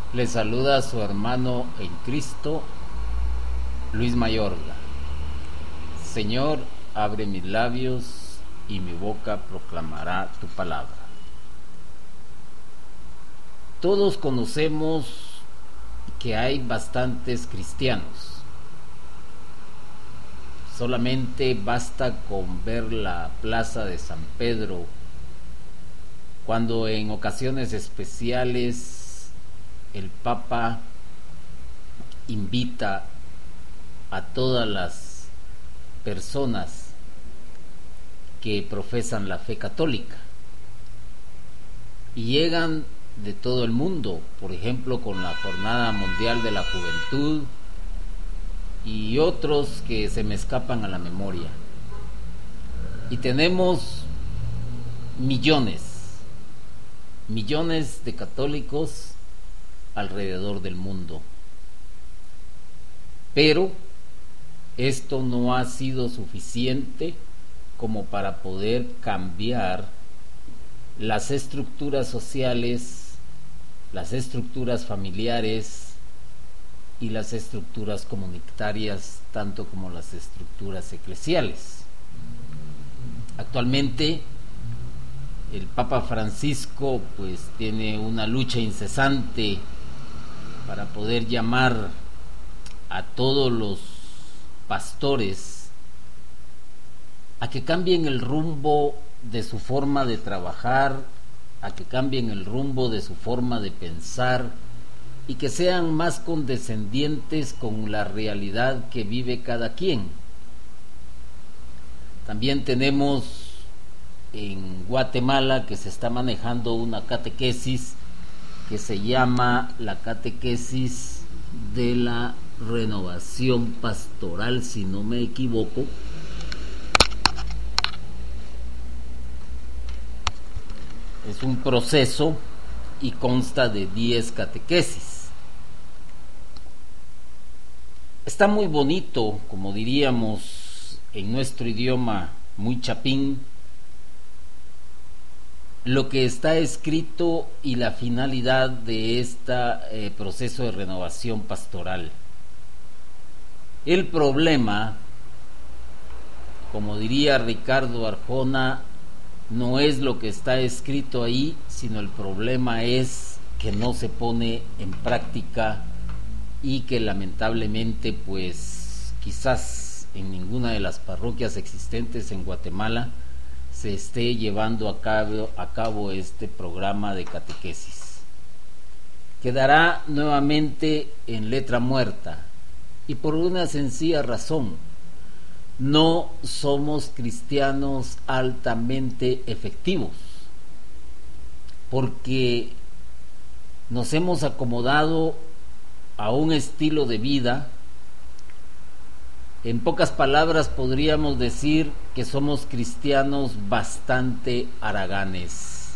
Le saluda a su hermano en Cristo, Luis Mayorga. Señor, abre mis labios y mi boca proclamará tu palabra. Todos conocemos que hay bastantes cristianos. Solamente basta con ver la plaza de San Pedro, cuando en ocasiones especiales el Papa invita a todas las personas que profesan la fe católica y llegan de todo el mundo, por ejemplo con la Jornada Mundial de la Juventud y otros que se me escapan a la memoria, y tenemos millones de católicos alrededor del mundo. Pero esto no ha sido suficiente como para poder cambiar las estructuras sociales, las estructuras familiares y las estructuras comunitarias, tanto como las estructuras eclesiales. Actualmente el Papa Francisco pues tiene una lucha incesante para poder llamar a todos los pastores a que cambien el rumbo de su forma de trabajar, a que cambien el rumbo de su forma de pensar y que sean más condescendientes con la realidad que vive cada quien. También tenemos en Guatemala que se está manejando una catequesis que se llama la catequesis de la renovación pastoral, si no me equivoco. Es un proceso y consta de 10 catequesis. Está muy bonito, como diríamos en nuestro idioma muy chapín, lo que está escrito y la finalidad de este proceso de renovación pastoral. El problema, como diría Ricardo Arjona, no es lo que está escrito ahí, sino el problema es que no se pone en práctica y que lamentablemente pues quizás en ninguna de las parroquias existentes en Guatemala se esté llevando a cabo este programa de catequesis. Quedará nuevamente en letra muerta, y por una sencilla razón: no somos cristianos altamente efectivos, porque nos hemos acomodado a un estilo de vida. En pocas palabras podríamos decir que somos cristianos bastante haraganes.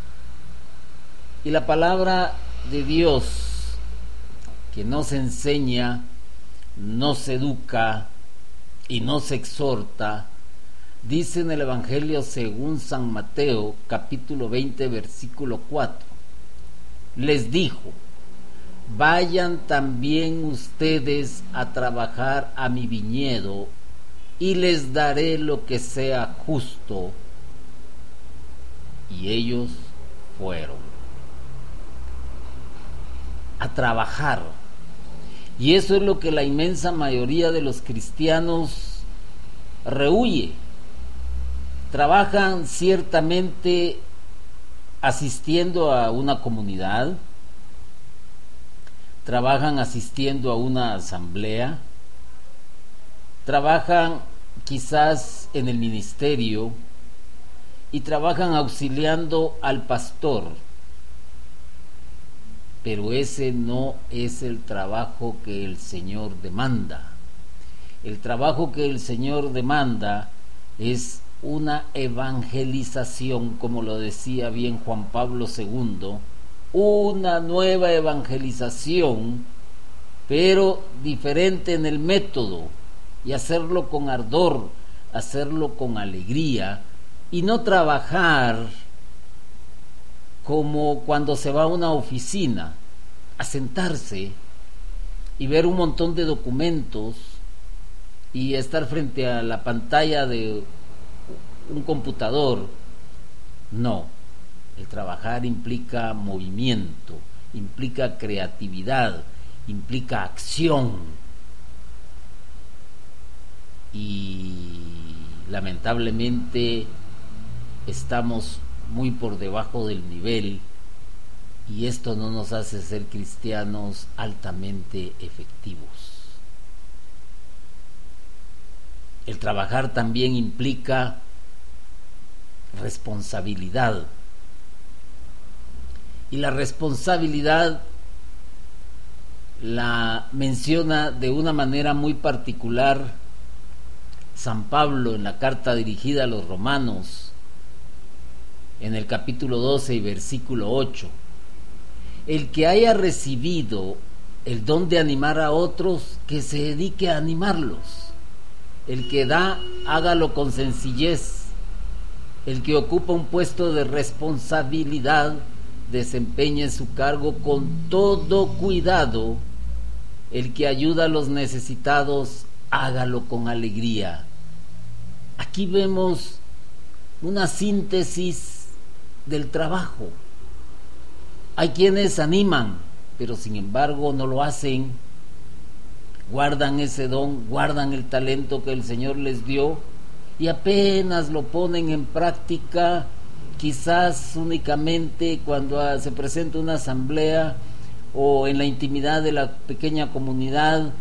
Y la palabra de Dios, que nos enseña, nos educa y nos exhorta, dice en el Evangelio según San Mateo, capítulo 20, versículo 4, les dijo: vayan también ustedes a trabajar a mi viñedo y les daré lo que sea justo. Y ellos fueron a trabajar. Y eso es lo que la inmensa mayoría de los cristianos rehúye. Trabajan ciertamente asistiendo a una comunidad, trabajan asistiendo a una asamblea, trabajan quizás en el ministerio y trabajan auxiliando al pastor, pero ese no es el trabajo que el Señor demanda. El trabajo que el Señor demanda es una evangelización, como lo decía bien Juan Pablo II, una nueva evangelización, pero diferente en el método, y hacerlo con ardor, hacerlo con alegría, y no trabajar como cuando se va a una oficina. a sentarse y ver un montón de documentos y estar frente a la pantalla de un computador. No, el trabajar implica movimiento, implica creatividad, implica acción. Y lamentablemente estamos muy por debajo del nivel, y esto no nos hace ser cristianos altamente efectivos. El trabajar también implica responsabilidad, y la responsabilidad la menciona de una manera muy particular San Pablo en la carta dirigida a los romanos, en el capítulo 12 y versículo 8. El que haya recibido el don de animar a otros, que se dedique a animarlos. El que da, hágalo con sencillez. El que ocupa un puesto de responsabilidad, desempeñe su cargo con todo cuidado. El que ayuda a los necesitados, hágalo con alegría. Aquí vemos una síntesis del trabajo. Hay quienes animan, pero sin embargo no lo hacen. Guardan ese don, guardan el talento que el Señor les dio y apenas lo ponen en práctica, quizás únicamente cuando se presenta una asamblea o en la intimidad de la pequeña comunidad,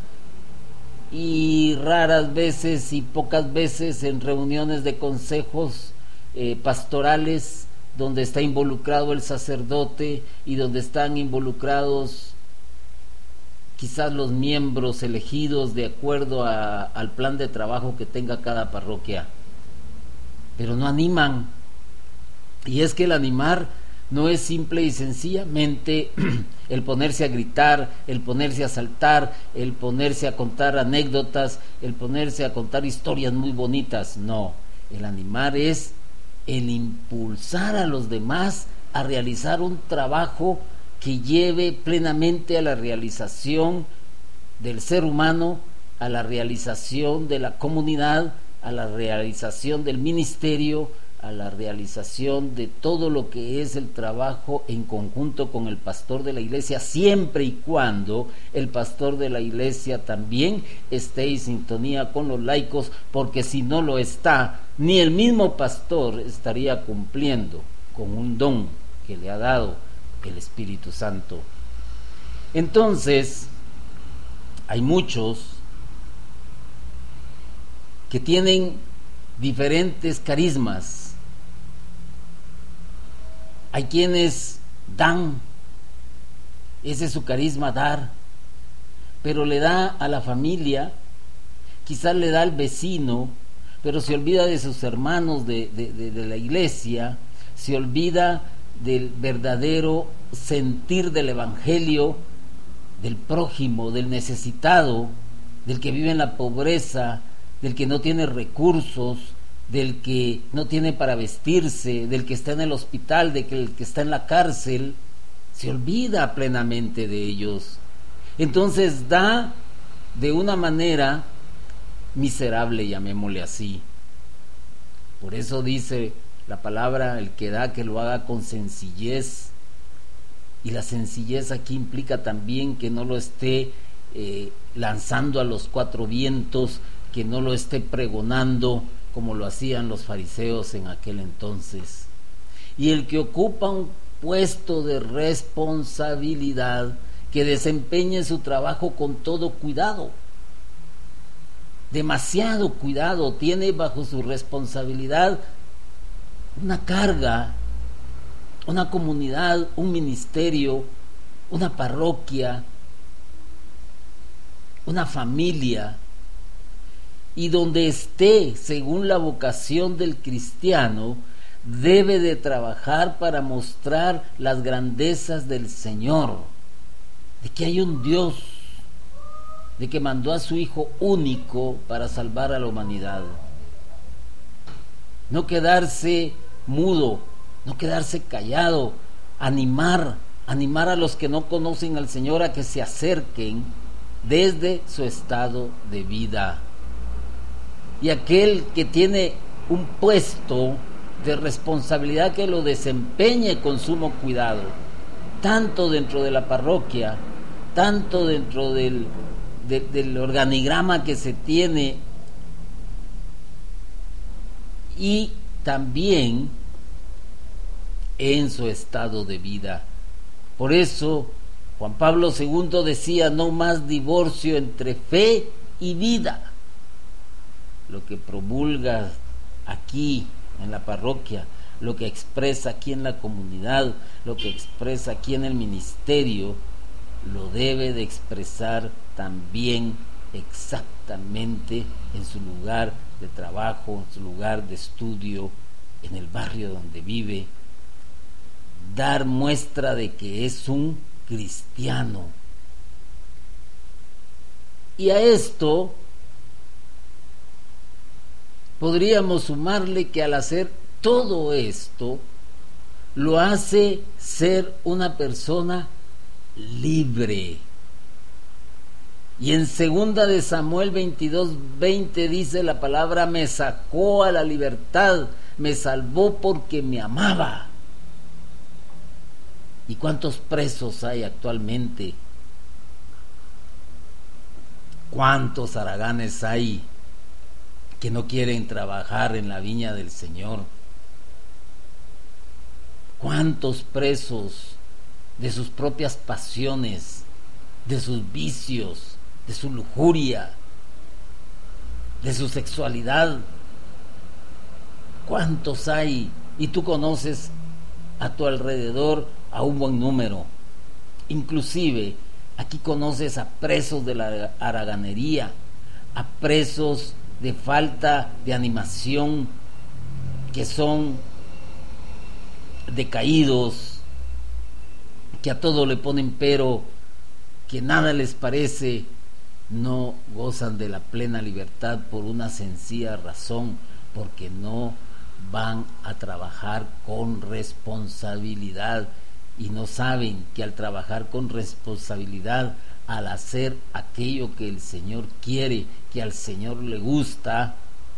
y raras veces y pocas veces en reuniones de consejos pastorales donde está involucrado el sacerdote y donde están involucrados quizás los miembros elegidos de acuerdo al plan de trabajo que tenga cada parroquia, pero no animan. Y es que el animar no es simple y sencillamente el ponerse a gritar, el ponerse a saltar, el ponerse a contar anécdotas, el ponerse a contar historias muy bonitas. No, el animar es el impulsar a los demás a realizar un trabajo que lleve plenamente a la realización del ser humano, a la realización de la comunidad, a la realización del ministerio, a la realización de todo lo que es el trabajo en conjunto con el pastor de la iglesia, siempre y cuando el pastor de la iglesia también esté en sintonía con los laicos, porque si no lo está, ni el mismo pastor estaría cumpliendo con un don que le ha dado el Espíritu Santo. Entonces, hay muchos que tienen diferentes carismas. Hay quienes dan, ese es su carisma, dar, pero le da a la familia, quizás le da al vecino, pero se olvida de sus hermanos de la iglesia, se olvida del verdadero sentir del evangelio, del prójimo, del necesitado, del que vive en la pobreza, del que no tiene recursos, del que no tiene para vestirse, del que está en el hospital, del que está en la cárcel. Se olvida plenamente de ellos. Entonces da de una manera miserable, llamémosle así. Por eso dice la palabra, el que da, que lo haga con sencillez. Y la sencillez aquí implica también que no lo esté lanzando a los cuatro vientos, que no lo esté pregonando como lo hacían los fariseos en aquel entonces. Y el que ocupa un puesto de responsabilidad, que desempeñe su trabajo con todo cuidado, demasiado cuidado. Tiene bajo su responsabilidad una carga, una comunidad, un ministerio, una parroquia, una familia, y donde esté, según la vocación del cristiano, debe de trabajar para mostrar las grandezas del Señor, de que hay un Dios, de que mandó a su Hijo único para salvar a la humanidad. No quedarse mudo, no quedarse callado, animar animar a los que no conocen al Señor a que se acerquen desde su estado de vida. Y aquel que tiene un puesto de responsabilidad, que lo desempeñe con sumo cuidado, tanto dentro de la parroquia, tanto dentro del organigrama que se tiene, y también en su estado de vida. Por eso Juan Pablo II decía: no más divorcio entre fe y vida. Lo que promulga aquí en la parroquia, lo que expresa aquí en la comunidad, lo que expresa aquí en el ministerio, lo debe de expresar también exactamente en su lugar de trabajo, en su lugar de estudio, en el barrio donde vive. Dar muestra de que es un cristiano. Y a esto podríamos sumarle que al hacer todo esto, lo hace ser una persona libre. Y en 2 de Samuel 22:20 dice la palabra: me sacó a la libertad, me salvó porque me amaba. ¿Y cuántos presos hay actualmente? ¿Cuántos haraganes hay que no quieren trabajar en la viña del Señor? ¿Cuántos presos de sus propias pasiones, de sus vicios, de su lujuria, de su sexualidad? ¿Cuántos hay? Y tú conoces a tu alrededor a un buen número. Inclusive aquí conoces a presos de la haraganería, a presos de falta de animación, que son decaídos, que a todo le ponen pero, que nada les parece. No gozan de la plena libertad por una sencilla razón: porque no van a trabajar con responsabilidad, y no saben que al trabajar con responsabilidad, al hacer aquello que el Señor quiere, que al Señor le gusta,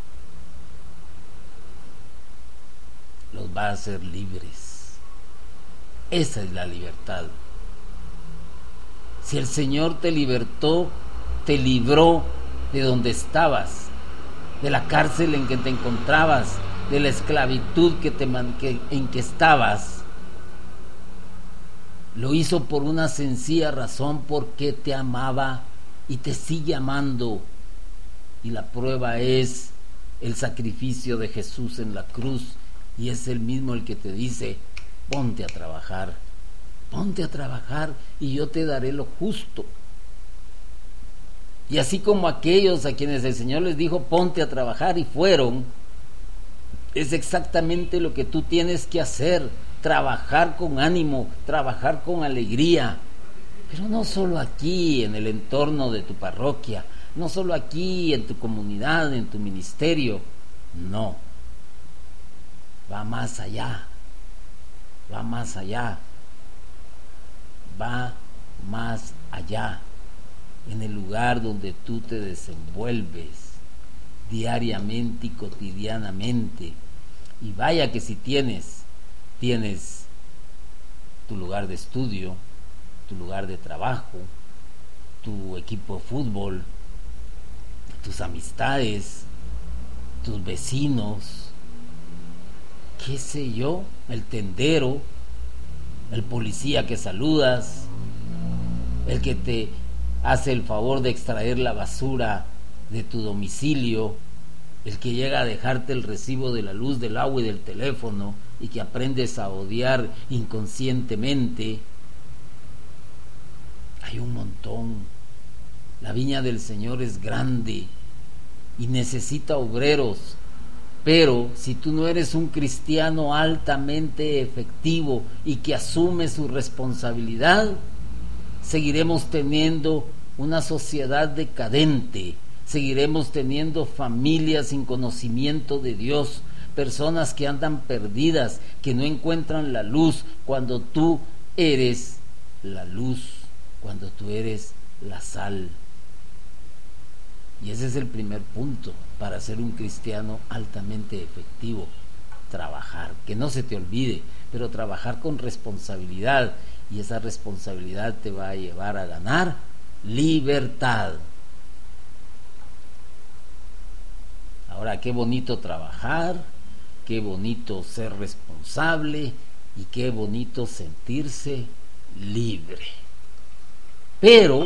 los va a hacer libres. Esa es la libertad. Si el Señor te libertó, te libró de donde estabas, de la cárcel en que te encontrabas, de la esclavitud en que estabas. Lo hizo por una sencilla razón: porque te amaba y te sigue amando. Y la prueba es el sacrificio de Jesús en la cruz, y es el mismo el que te dice: ponte a trabajar y yo te daré lo justo. Y así como aquellos a quienes el Señor les dijo: ponte a trabajar, y fueron, es exactamente lo que tú tienes que hacer: trabajar con ánimo, trabajar con alegría. Pero no solo aquí en el entorno de tu parroquia, no solo aquí en tu comunidad, en tu ministerio. No, va más allá, va más allá, va más allá. En el lugar donde tú te desenvuelves diariamente y cotidianamente. Y vaya que si tienes tu lugar de estudio, tu lugar de trabajo, tu equipo de fútbol, tus amistades, tus vecinos, qué sé yo, el tendero, el policía que saludas, el que te hace el favor de extraer la basura de tu domicilio, el que llega a dejarte el recibo de la luz, del agua y del teléfono, y que aprendes a odiar inconscientemente. Hay un montón. La viña del Señor es grande y necesita obreros. Pero si tú no eres un cristiano altamente efectivo y que asume su responsabilidad, seguiremos teniendo una sociedad decadente, seguiremos teniendo familias sin conocimiento de Dios, personas que andan perdidas, que no encuentran la luz cuando tú eres la luz, cuando tú eres la sal. Y ese es el primer punto para ser un cristiano altamente efectivo. Trabajar, que no se te olvide, pero trabajar con responsabilidad, y esa responsabilidad te va a llevar a ganar libertad. Ahora, qué bonito trabajar, qué bonito ser responsable y qué bonito sentirse libre. Pero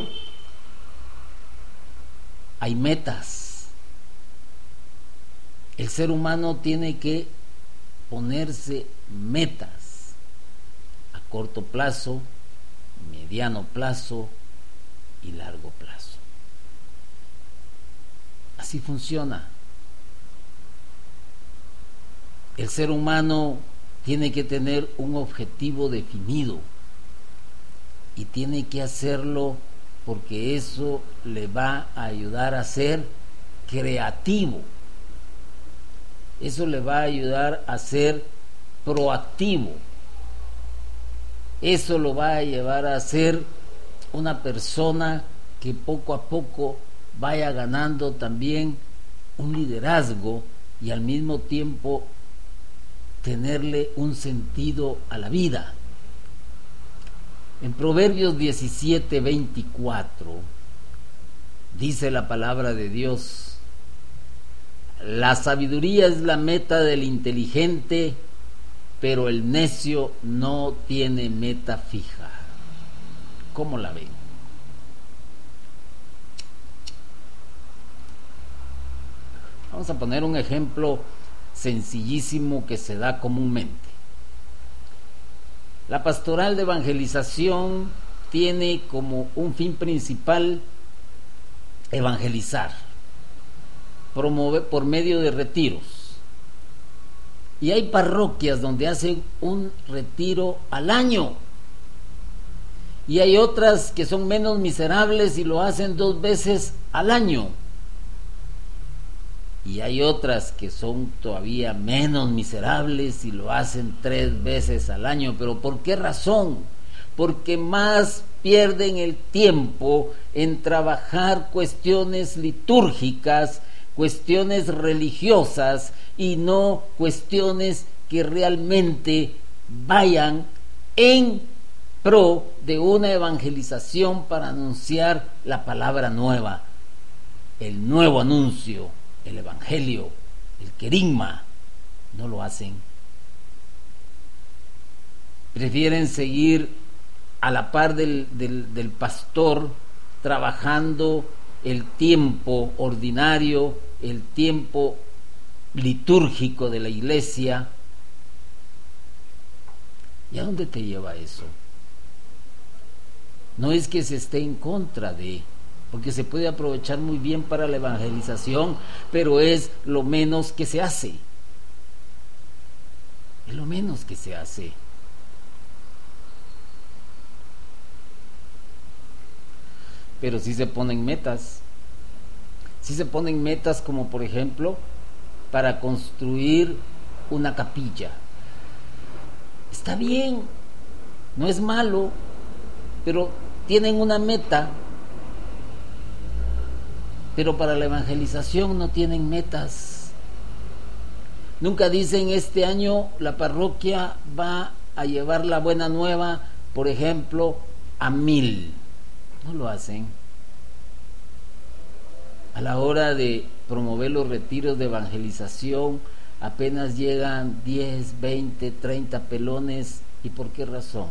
hay metas. El ser humano tiene que ponerse metas a corto plazo, mediano plazo y largo plazo. Así funciona. El ser humano tiene que tener un objetivo definido y tiene que hacerlo porque eso le va a ayudar a ser creativo. Eso le va a ayudar a ser proactivo. Eso lo va a llevar a ser una persona que poco a poco vaya ganando también un liderazgo y al mismo tiempo tenerle un sentido a la vida. En Proverbios 17:24 dice la palabra de Dios: la sabiduría es la meta del inteligente, pero el necio no tiene meta fija. ¿Cómo la ven? Vamos a poner un ejemplo sencillísimo que se da comúnmente. La pastoral de evangelización tiene como un fin principal evangelizar, promover por medio de retiros. Y hay parroquias donde hacen un retiro al año. Y hay otras que son menos miserables y lo hacen 2 veces al año. Y hay otras que son todavía menos miserables y lo hacen 3 veces al año. ¿Pero por qué razón? Porque más pierden el tiempo en trabajar cuestiones litúrgicas, cuestiones religiosas y no cuestiones que realmente vayan en pro de una evangelización para anunciar la palabra nueva, el nuevo anuncio, el evangelio, el querigma. No lo hacen. Prefieren seguir a la par del pastor, trabajando el tiempo ordinario, el tiempo litúrgico de la iglesia. ¿Y a dónde te lleva eso? No es que se esté en contra de, porque se puede aprovechar muy bien para la evangelización, pero es lo menos que se hace. Es lo menos que se hace. Pero sí se ponen metas. Sí se ponen metas, como por ejemplo para construir una capilla. Está bien, no es malo, pero tienen una meta. Pero para la evangelización no tienen metas. Nunca dicen: este año la parroquia va a llevar la buena nueva, por ejemplo, a 1000. No lo hacen. A la hora de promover los retiros de evangelización, apenas llegan 10, 20, 30 pelones. ¿Y por qué razón?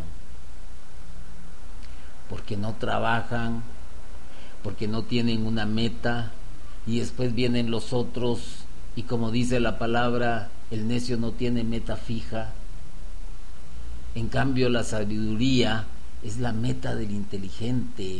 Porque no trabajan, porque no tienen una meta, y después vienen los otros, y como dice la palabra, el necio no tiene meta fija. En cambio, la sabiduría es la meta del inteligente.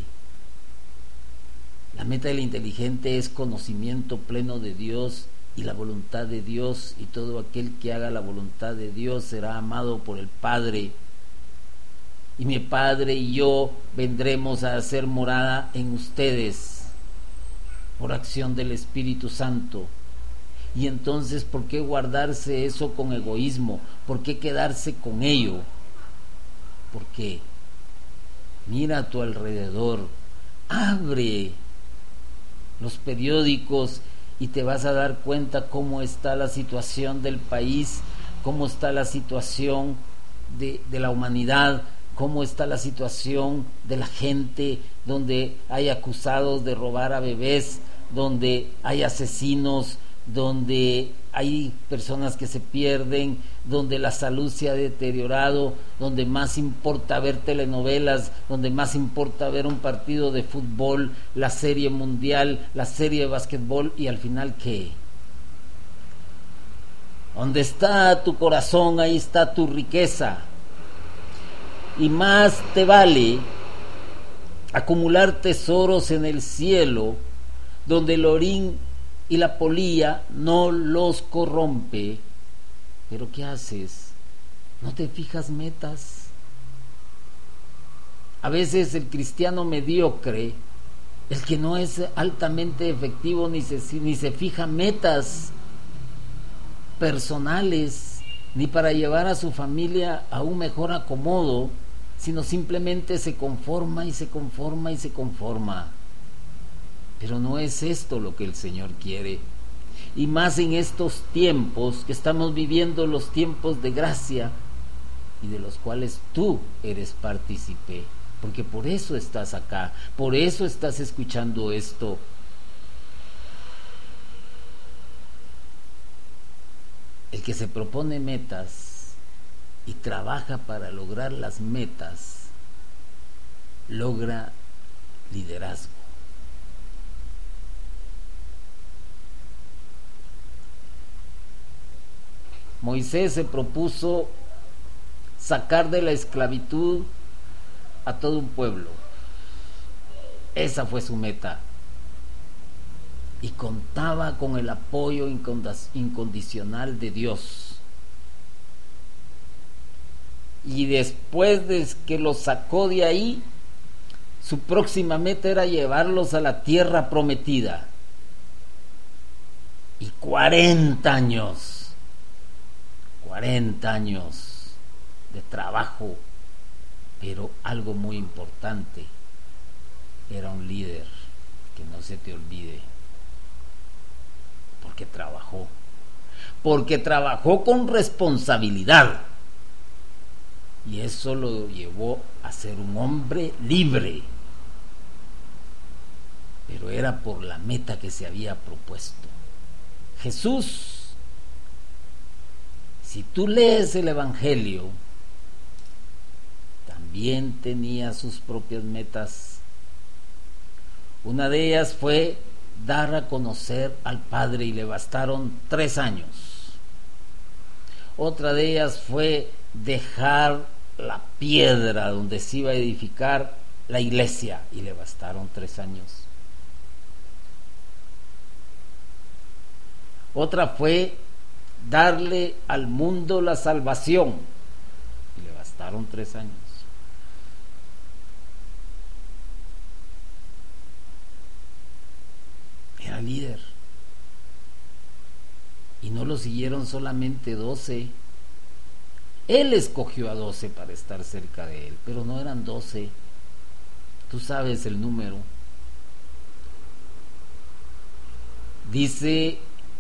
La meta del inteligente es conocimiento pleno de Dios y la voluntad de Dios, y todo aquel que haga la voluntad de Dios será amado por el Padre. Y mi Padre y yo vendremos a hacer morada en ustedes por acción del Espíritu Santo. Y entonces, ¿por qué guardarse eso con egoísmo? ¿Por qué quedarse con ello? ¿Por qué? Mira a tu alrededor, abre los periódicos y te vas a dar cuenta cómo está la situación del país, cómo está la situación de la humanidad, cómo está la situación de la gente, donde hay acusados de robar a bebés, donde hay asesinos, donde hay personas que se pierden, donde la salud se ha deteriorado, donde más importa ver telenovelas, donde más importa ver un partido de fútbol, la serie mundial, la serie de básquetbol, y al final ¿qué? Donde está tu corazón, ahí está tu riqueza. Y más te vale acumular tesoros en el cielo, donde el orín y la polilla no los corrompe. Pero ¿qué haces? ¿No te fijas metas? A veces el cristiano mediocre, el que no es altamente efectivo, ni se fija metas personales, ni para llevar a su familia a un mejor acomodo, sino simplemente se conforma y se conforma y se conforma. Pero no es esto lo que el Señor quiere. Y más en estos tiempos que estamos viviendo, los tiempos de gracia, y de los cuales tú eres partícipe, porque por eso estás acá, por eso estás escuchando esto. El que se propone metas y trabaja para lograr las metas, logra liderazgo. Moisés se propuso sacar de la esclavitud a todo un pueblo. Esa fue su meta. Y contaba con el apoyo incondicional de Dios. Y después de que los sacó de ahí, su próxima meta era llevarlos a la tierra prometida. Y 40 años de trabajo, pero algo muy importante, era un líder, que no se te olvide, porque trabajó con responsabilidad, y eso lo llevó a ser un hombre libre, pero era por la meta que se había propuesto. Jesús, si tú lees el Evangelio, también tenía sus propias metas. Una de ellas fue dar a conocer al Padre, y le bastaron 3 años. Otra de ellas fue dejar la piedra donde se iba a edificar la iglesia, y le bastaron 3 años. Otra fue darle al mundo la salvación, y le bastaron 3 años. Era líder, y no lo siguieron solamente 12. Él escogió a 12 para estar cerca de él, pero no eran 12. Tú sabes el número. Dice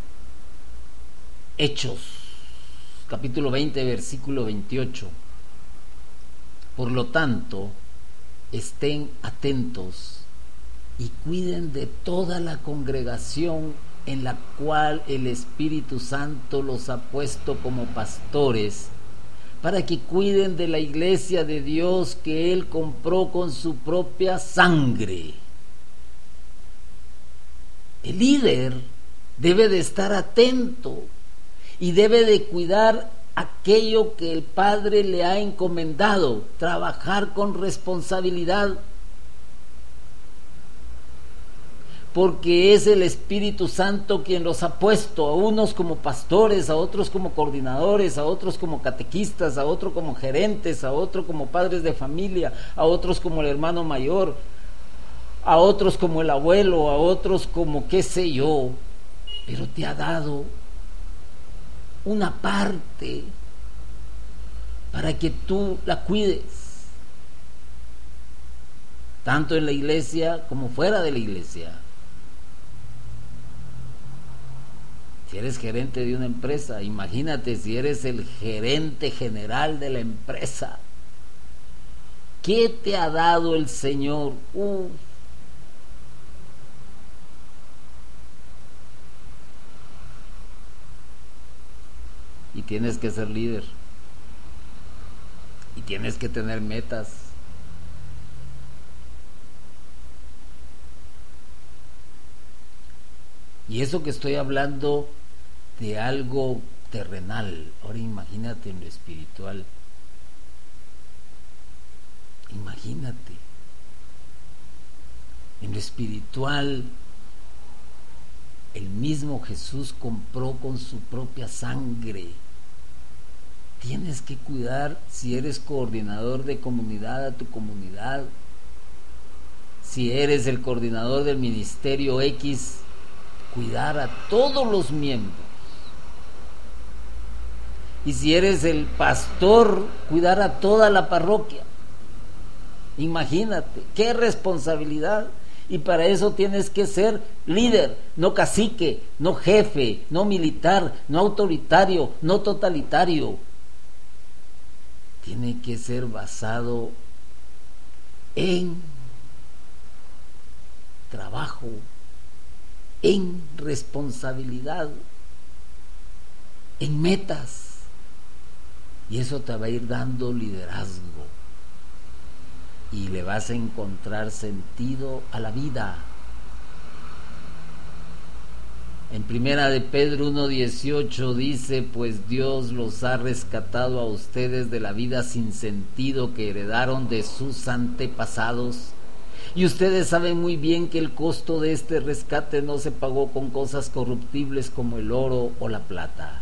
Hechos, capítulo 20, versículo 28. Por lo tanto, estén atentos y cuiden de toda la congregación en la cual el Espíritu Santo los ha puesto como pastores, para que cuiden de la iglesia de Dios que Él compró con su propia sangre. El líder debe de estar atento y debe de cuidar aquello que el Padre le ha encomendado, trabajar con responsabilidad, porque es el Espíritu Santo quien los ha puesto, a unos como pastores, a otros como coordinadores, a otros como catequistas, a otros como gerentes, a otros como padres de familia, a otros como el hermano mayor, a otros como el abuelo, a otros como qué sé yo, pero te ha dado una parte para que tú la cuides. tanto en la iglesia como fuera de la iglesia. Si eres gerente de una empresa, imagínate si eres el gerente general de la empresa. ¿Qué te ha dado el Señor? Y tienes que ser líder. Y tienes que tener metas. Y eso que estoy hablando de algo terrenal, ahora imagínate en lo espiritual. Imagínate. En lo espiritual, el mismo Jesús compró con su propia sangre. Tienes que cuidar, si eres coordinador de comunidad, a tu comunidad. Si eres el coordinador del ministerio X, cuidar a todos los miembros. Y si eres el pastor, cuidar a toda la parroquia. Imagínate, qué responsabilidad. Y para eso tienes que ser líder, no cacique, no jefe, no militar, no autoritario, no totalitario. Tiene que ser basado en trabajo, en responsabilidad, en metas. Y eso te va a ir dando liderazgo. Y le vas a encontrar sentido a la vida. En primera de Pedro 1:18 dice: pues Dios los ha rescatado a ustedes de la vida sin sentido que heredaron de sus antepasados. Y ustedes saben muy bien que el costo de este rescate no se pagó con cosas corruptibles como el oro o la plata.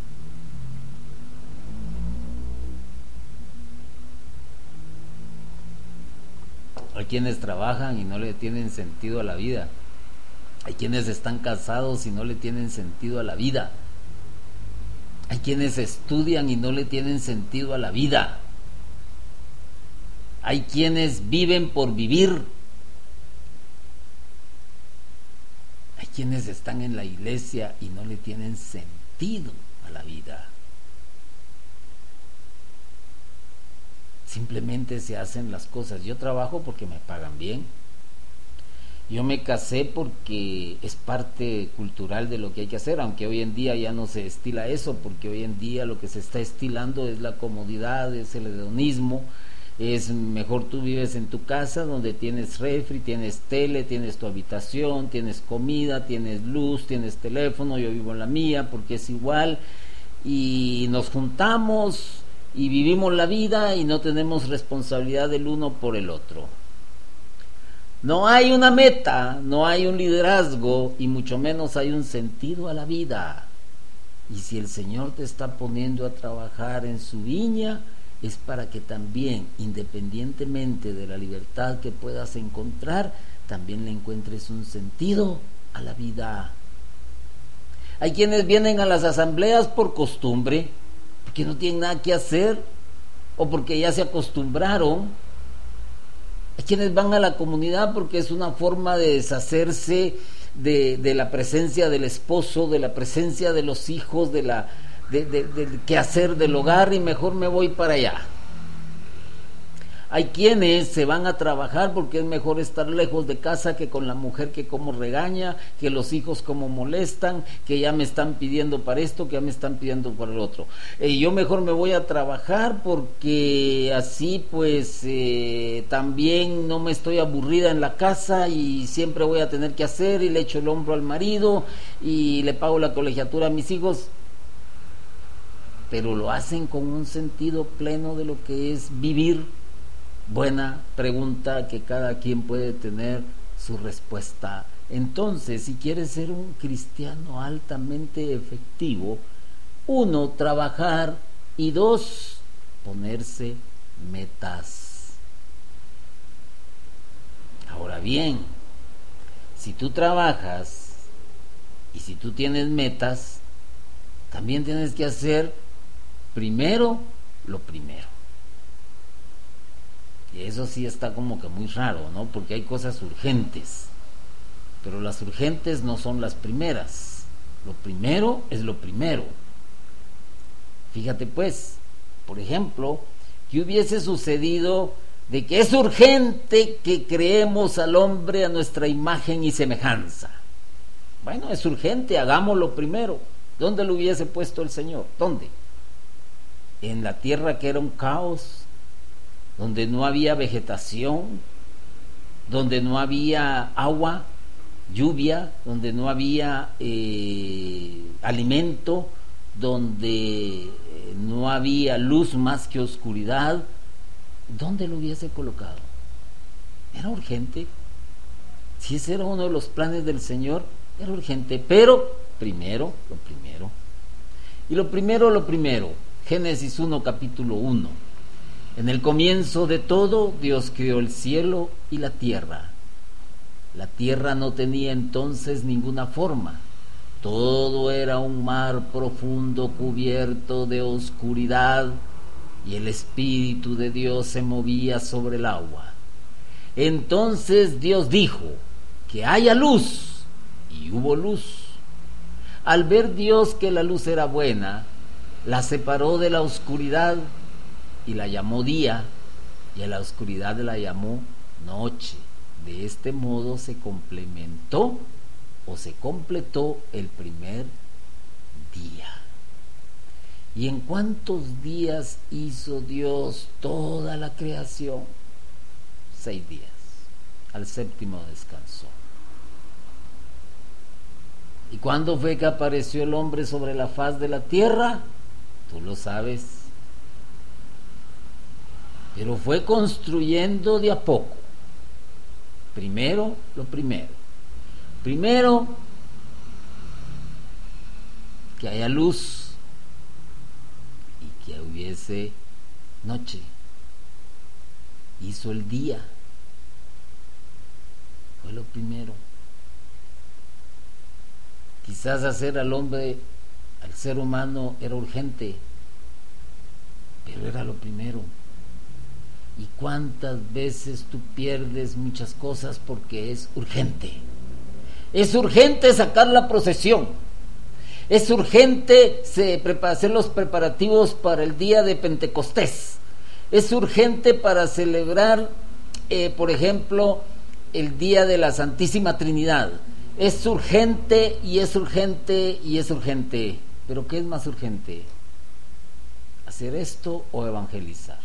Hay quienes trabajan y no le tienen sentido a la vida. Hay quienes están casados y no le tienen sentido a la vida. Hay quienes estudian y no le tienen sentido a la vida. Hay quienes viven por vivir. Hay quienes están en la iglesia y no le tienen sentido a la vida. Simplemente se hacen las cosas. Yo trabajo porque me pagan bien. Yo me casé porque es parte cultural de lo que hay que hacer, aunque hoy en día ya no se estila eso, porque hoy en día lo que se está estilando es la comodidad, es el hedonismo. Es mejor tú vives en tu casa donde tienes refri, tienes tele, tienes tu habitación, tienes comida, tienes luz, tienes teléfono. Yo vivo en la mía porque es igual, y nos juntamos y vivimos la vida y no tenemos responsabilidad del uno por el otro. No hay una meta, no hay un liderazgo y mucho menos hay un sentido a la vida. Y si el Señor te está poniendo a trabajar en su viña, es para que también, independientemente de la libertad que puedas encontrar, también le encuentres un sentido a la vida. Hay quienes vienen a las asambleas por costumbre, porque no tienen nada que hacer o porque ya se acostumbraron. Hay quienes van a la comunidad porque es una forma de deshacerse de la presencia del esposo, de la presencia de los hijos, del quehacer del hogar, y mejor me voy para allá. Hay quienes se van a trabajar porque es mejor estar lejos de casa, que con la mujer que como regaña, que los hijos como molestan, que ya me están pidiendo para esto, que ya me están pidiendo para el otro. Yo mejor me voy a trabajar porque así pues también no me estoy aburrida en la casa y siempre voy a tener que hacer, y le echo el hombro al marido y le pago la colegiatura a mis hijos. Pero lo hacen con un sentido pleno de lo que es vivir. Buena pregunta que cada quien puede tener su respuesta. Entonces, si quieres ser un cristiano altamente efectivo, 1, trabajar, y 2, ponerse metas. Ahora bien, si tú trabajas y si tú tienes metas, también tienes que hacer primero lo primero. eso sí está como que muy raro, ¿no? Porque hay cosas urgentes, pero las urgentes no son las primeras. Lo primero es lo primero. Fíjate pues, por ejemplo, ¿qué hubiese sucedido de que es urgente que creemos al hombre a nuestra imagen y semejanza? Bueno, es urgente, hagámoslo primero. ¿Dónde lo hubiese puesto el Señor? ¿Dónde? En la tierra que era un caos, donde no había vegetación, donde no había agua, lluvia, donde no había alimento, donde no había luz más que oscuridad. ¿Dónde lo hubiese colocado? Era urgente. Si ese era uno de los planes del Señor, era urgente. Pero primero, lo primero. Y lo primero. Génesis 1, capítulo 1. En el comienzo de todo, Dios creó el cielo y la tierra. La tierra no tenía entonces ninguna forma. Todo era un mar profundo cubierto de oscuridad, y el Espíritu de Dios se movía sobre el agua. Entonces Dios dijo: que haya luz, y hubo luz. Al ver Dios que la luz era buena, la separó de la oscuridad y la llamó día, y a la oscuridad la llamó noche. De este modo se complementó o se completó el primer día. ¿Y en cuántos días hizo Dios toda la creación? 6 días. Al séptimo descansó. ¿Y cuándo fue que apareció el hombre sobre la faz de la tierra? Tú lo sabes. Pero fue construyendo de a poco. Primero, lo primero. Primero, que haya luz y que hubiese noche. Hizo el día. Fue lo primero. Quizás hacer al hombre, al ser humano, era urgente, pero era lo primero. ¿Y cuántas veces tú pierdes muchas cosas porque es urgente? Es urgente sacar la procesión. Es urgente hacer los preparativos para el día de Pentecostés. Es urgente para celebrar, por ejemplo, el día de la Santísima Trinidad. Es urgente y es urgente y es urgente. ¿Pero qué es más urgente? ¿Hacer esto o evangelizar?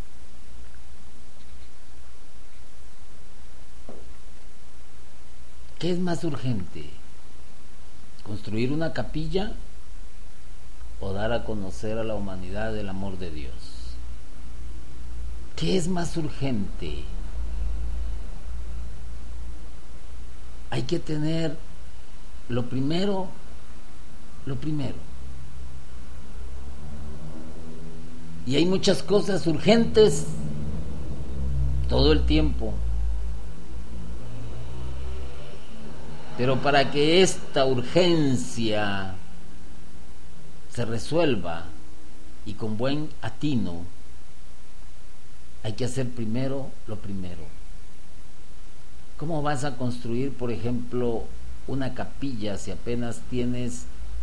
¿Qué es más urgente? ¿Construir una capilla o dar a conocer a la humanidad el amor de Dios? ¿Qué es más urgente? Hay que tener lo primero. Y hay muchas cosas urgentes todo el tiempo. Pero para que esta urgencia se resuelva y con buen atino, hay que hacer primero lo primero. ¿Cómo vas a construir, por ejemplo, una capilla si apenas tienes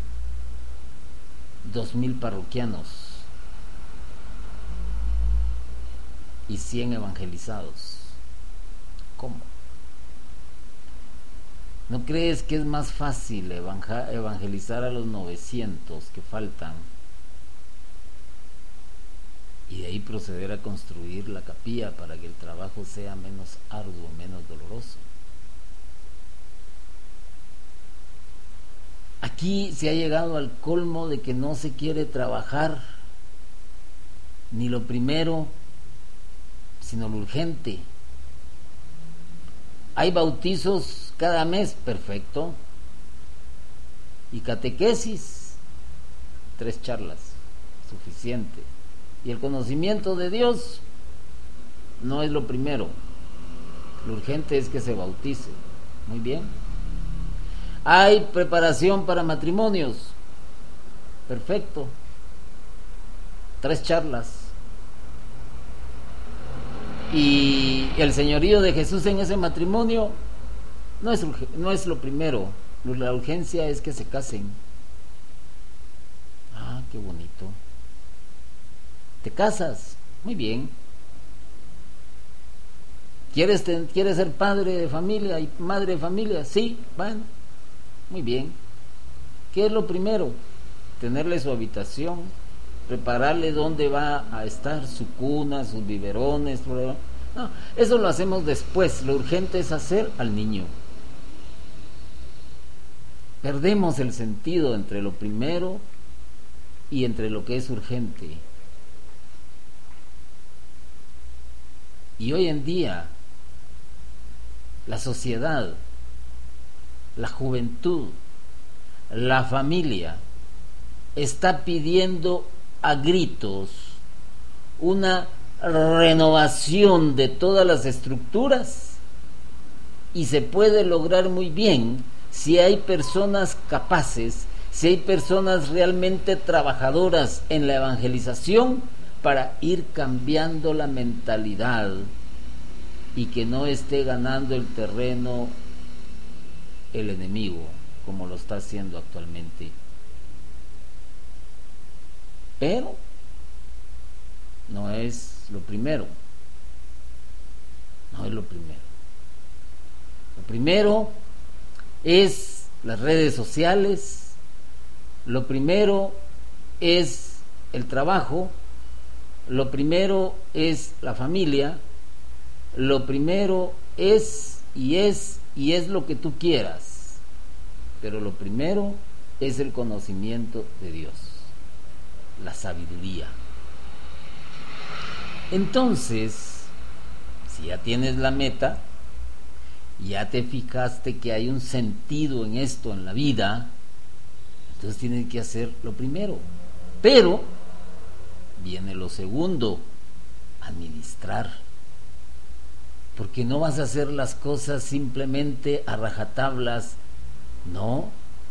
2,000 parroquianos y 100 evangelizados? ¿Cómo? ¿No crees que es más fácil evangelizar a los 900 que faltan y de ahí proceder a construir la capilla para que el trabajo sea menos arduo, menos doloroso? Aquí se ha llegado al colmo de que no se quiere trabajar ni lo primero, sino lo urgente. Hay bautizos cada mes, perfecto. Y catequesis, 3 charlas, suficiente. Y el conocimiento de Dios no es lo primero. Lo urgente es que se bautice. Muy bien. Hay preparación para matrimonios, perfecto. 3 charlas. Y el señorío de Jesús en ese matrimonio no es lo primero. La urgencia es que se casen. Ah, qué bonito. ¿Te casas? Muy bien. ¿Quieres ser padre de familia y madre de familia? Sí, bueno, muy bien. ¿Qué es lo primero? Tenerle su habitación, prepararle dónde va a estar, su cuna, sus biberones. No, eso lo hacemos después. Lo urgente es hacer al niño. Perdemos el sentido entre lo primero y entre lo que es urgente. Y hoy en día la sociedad, la juventud, la familia está pidiendo a gritos una renovación de todas las estructuras, y se puede lograr muy bien si hay personas capaces, si hay personas realmente trabajadoras en la evangelización para ir cambiando la mentalidad y que no esté ganando el terreno el enemigo como lo está haciendo actualmente. Pero no es lo primero. No es lo primero. Lo primero es las redes sociales. Lo primero es el trabajo. Lo primero es la familia. Lo primero es lo que tú quieras. Pero lo primero es el conocimiento de Dios, la sabiduría. Entonces, si ya tienes la meta, ya te fijaste que hay un sentido en esto en la vida, entonces tienes que hacer lo primero. Pero viene lo segundo, administrar. Porque no vas a hacer las cosas simplemente a rajatablas, no.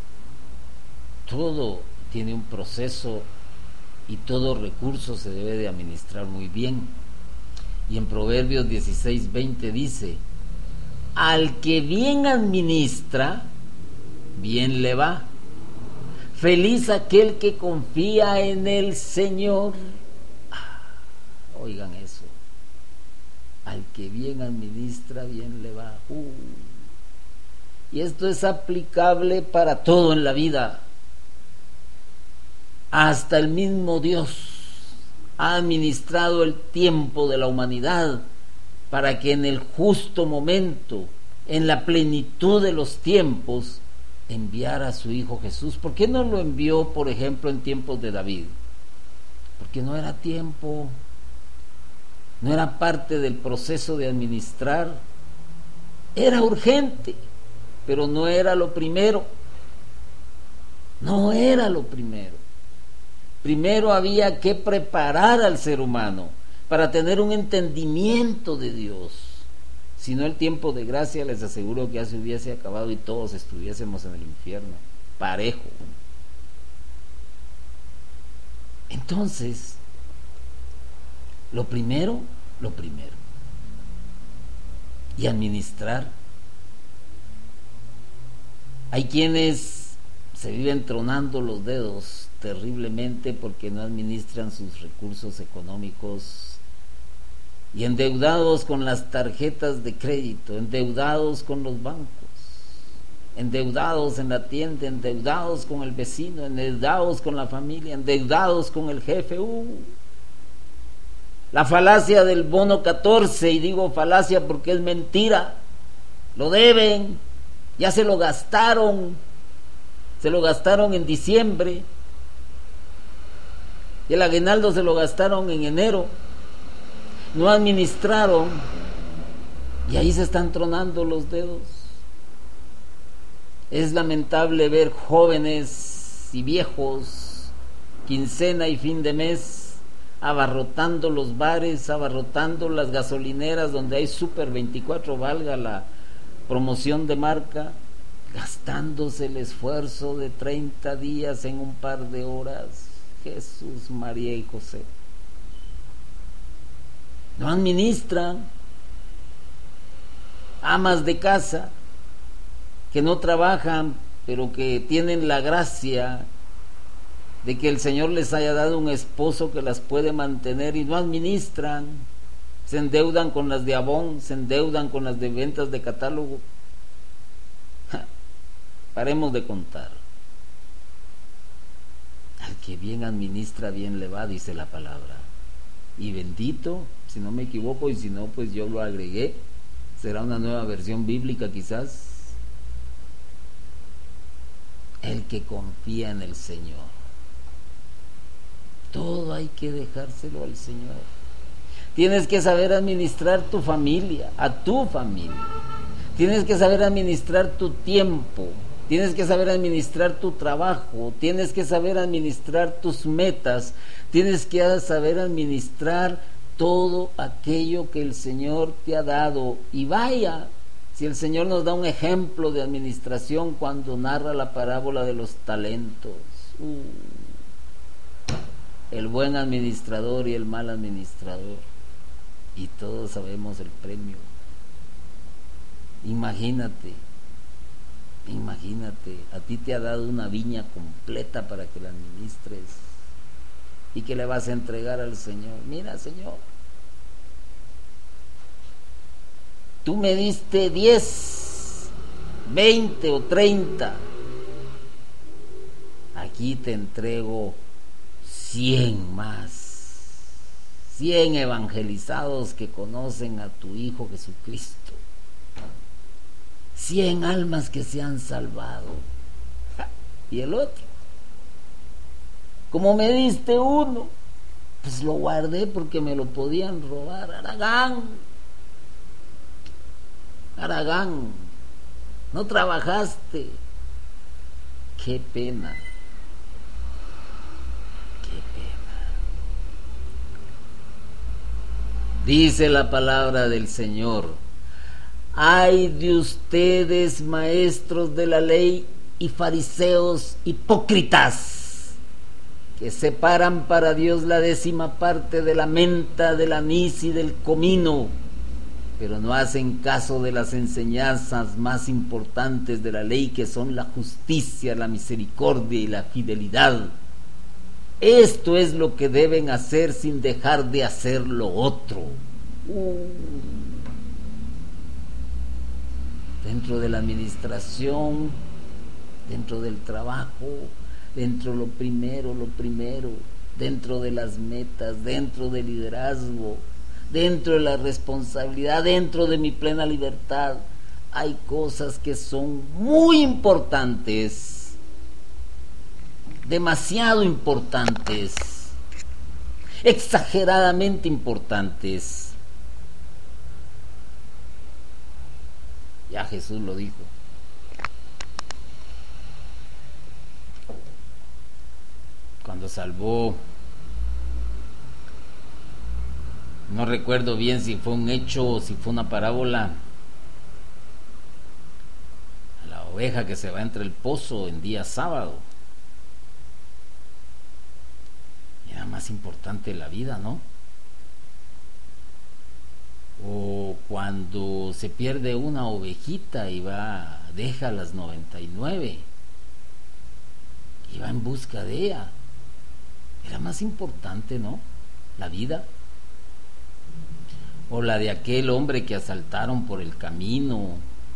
Todo tiene un proceso y todo recurso se debe de administrar muy bien. Y en Proverbios 16:20 dice: al que bien administra, bien le va. Feliz aquel que confía en el Señor. Oigan eso. Al que bien administra, bien le va. Y esto es aplicable para todo en la vida. Hasta el mismo Dios ha administrado el tiempo de la humanidad para que en el justo momento, en la plenitud de los tiempos, enviara a su Hijo Jesús. ¿Por qué no lo envió, por ejemplo, en tiempos de David? Porque no era tiempo. No era parte del proceso de administrar. Era urgente, pero no era lo primero. No era lo primero. Primero había que preparar al ser humano para tener un entendimiento de Dios. Si no, el tiempo de gracia, les aseguro que ya se hubiese acabado y todos estuviésemos en el infierno, parejo. Entonces, lo primero. Y administrar. Hay quienes se viven tronando los dedos terriblemente porque no administran sus recursos económicos, y endeudados con las tarjetas de crédito, endeudados con los bancos, endeudados en la tienda, endeudados con el vecino, endeudados con la familia, endeudados con el jefe. La falacia del bono 14, y digo falacia porque es mentira. Lo deben, ya se lo gastaron en diciembre, y el aguinaldo se lo gastaron en enero. No administraron y ahí se están tronando los dedos. Es lamentable ver jóvenes y viejos, quincena y fin de mes, abarrotando los bares, abarrotando las gasolineras donde hay Super 24, valga la promoción de marca, gastándose el esfuerzo de 30 días en un par de horas. Jesús, María y José. no administran, amas de casa que no trabajan, pero que tienen la gracia de que el Señor les haya dado un esposo que las puede mantener y no administran, se endeudan con las de Avon, se endeudan con las de ventas de catálogo. Paremos de contar. Al que bien administra, bien le va, dice la palabra. Y bendito, si no me equivoco, y si no, pues yo lo agregué. Será una nueva versión bíblica quizás. El que confía en el Señor. Todo hay que dejárselo al Señor. Tienes que saber administrar tu familia, a tu familia. Tienes que saber administrar tu tiempo. Tienes que saber administrar tu trabajo. Tienes que saber administrar tus metas. Tienes que saber administrar todo aquello que el Señor te ha dado. Y vaya, si el Señor nos da un ejemplo de administración cuando narra la parábola de los talentos. El buen administrador y el mal administrador. Y todos sabemos el premio. Imagínate, a ti te ha dado una viña completa para que la administres. ¿Y que le vas a entregar al Señor? Mira, Señor, tú me diste 10, 20 o 30. Aquí te entrego 100 más. 100 evangelizados que conocen a tu Hijo Jesucristo. 100 almas que se han salvado. Y el otro, como me diste uno, pues lo guardé porque me lo podían robar. Aragán, no trabajaste. Qué pena. Dice la palabra del Señor: ay de ustedes, maestros de la ley y fariseos hipócritas, que separan para Dios la 10ª parte de la menta, del anís y del comino, pero no hacen caso de las enseñanzas más importantes de la ley, que son la justicia, la misericordia y la fidelidad. Esto es lo que deben hacer sin dejar de hacer lo otro. Dentro de la administración, dentro del trabajo, dentro de lo primero, dentro de las metas, dentro del liderazgo, dentro de la responsabilidad, dentro de mi plena libertad, hay cosas que son muy importantes. Demasiado importantes, exageradamente importantes. Ya Jesús lo dijo. Cuando salvó, no recuerdo bien si fue un hecho o si fue una parábola, a la oveja que se va entre el pozo en día sábado. Era más importante la vida, ¿no? O cuando se pierde una ovejita y deja las 99 y va en busca de ella. Era más importante, ¿no? La vida. O la de aquel hombre que asaltaron por el camino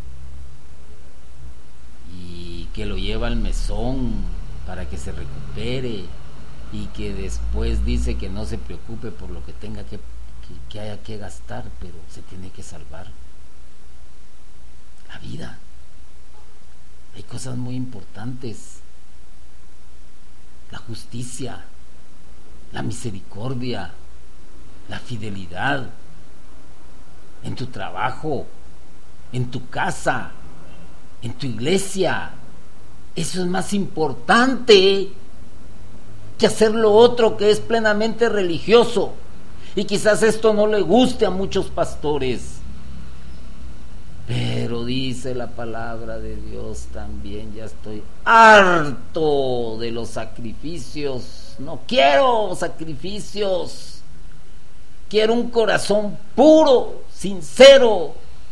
y que lo lleva al mesón para que se recupere, y que después dice que no se preocupe por lo que tenga que haya que gastar, pero se tiene que salvar. La vida. Hay cosas muy importantes. La justicia, la misericordia, la fidelidad en tu trabajo, en tu casa, en tu iglesia. Eso es más importante que hacer lo otro, que es plenamente religioso. Y quizás esto no le guste a muchos pastores, pero dice la palabra de Dios también: ya estoy harto de los sacrificios, no quiero sacrificios. quiero un corazón puro, sincero.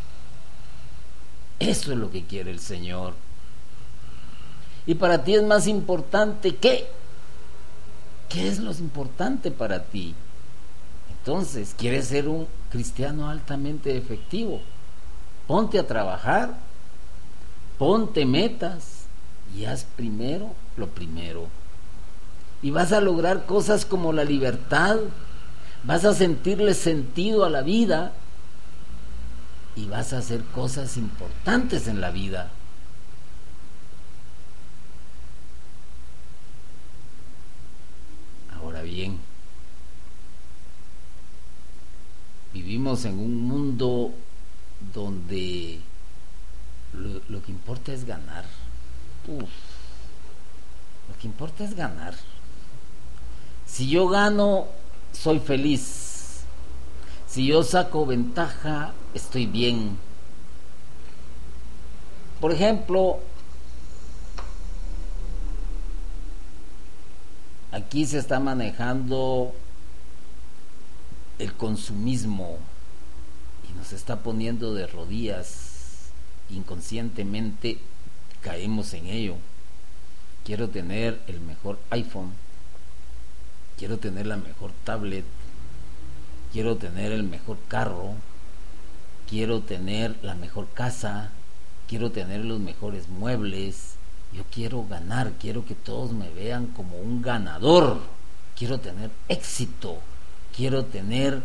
Eso es lo que quiere el Señor. Y para ti es más importante ¿qué? ¿Qué es lo importante para ti? Entonces, ¿quieres ser un cristiano altamente efectivo? Ponte a trabajar, ponte metas y haz primero lo primero. Y vas a lograr cosas como la libertad, vas a sentirle sentido a la vida y vas a hacer cosas importantes en la vida. Ahora bien, vivimos en un mundo donde lo que importa es ganar. Lo que importa es ganar. Si yo gano, soy feliz. Si yo saco ventaja, estoy bien. Por ejemplo, aquí se está manejando el consumismo y nos está poniendo de rodillas. Inconscientemente caemos en ello. Quiero tener el mejor iPhone, quiero tener la mejor tablet, quiero tener el mejor carro, quiero tener la mejor casa, quiero tener los mejores muebles. Yo quiero ganar, quiero que todos me vean como un ganador, quiero tener éxito, quiero tener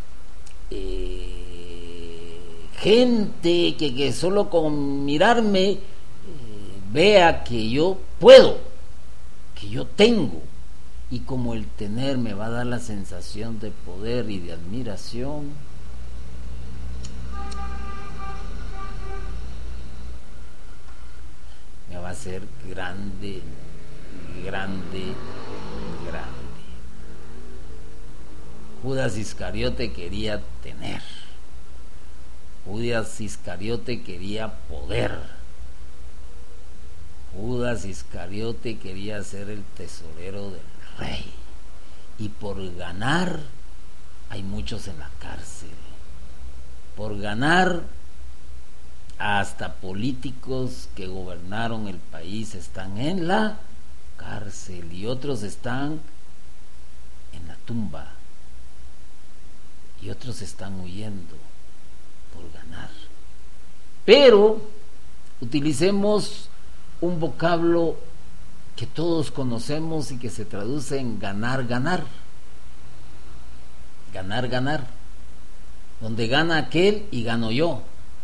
gente que solo con mirarme vea que yo puedo, que yo tengo. Y como el tener me va a dar la sensación de poder y de admiración, me va a hacer grande, grande, grande. Judas Iscariote quería tener. Judas Iscariote quería poder. Judas Iscariote quería ser el tesorero del rey. Y por ganar, hay muchos en la cárcel. Por ganar, hasta políticos que gobernaron el país están en la cárcel y otros están en la tumba y otros están huyendo por ganar. Pero utilicemos un vocablo que todos conocemos y que se traduce en ganar, ganar. Ganar, ganar. Donde gana aquel y gano yo.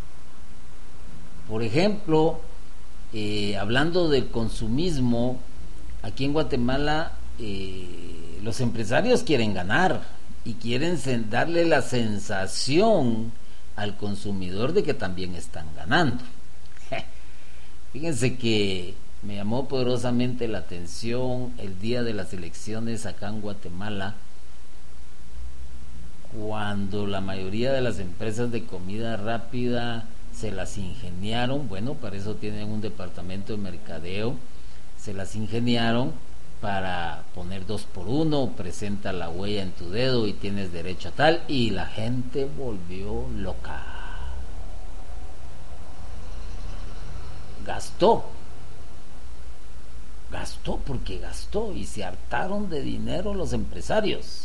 Por ejemplo, hablando del consumismo, aquí en Guatemala los empresarios quieren ganar y quieren darle la sensación al consumidor de que también están ganando. Fíjense que me llamó poderosamente la atención el día de las elecciones acá en Guatemala, cuando la mayoría de las empresas de comida rápida se las ingeniaron. Bueno, para eso tienen un departamento de mercadeo. Se las ingeniaron para poner 2x1, presenta la huella en tu dedo y tienes derecho a tal, y la gente volvió loca. Gastó porque gastó, y se hartaron de dinero los empresarios.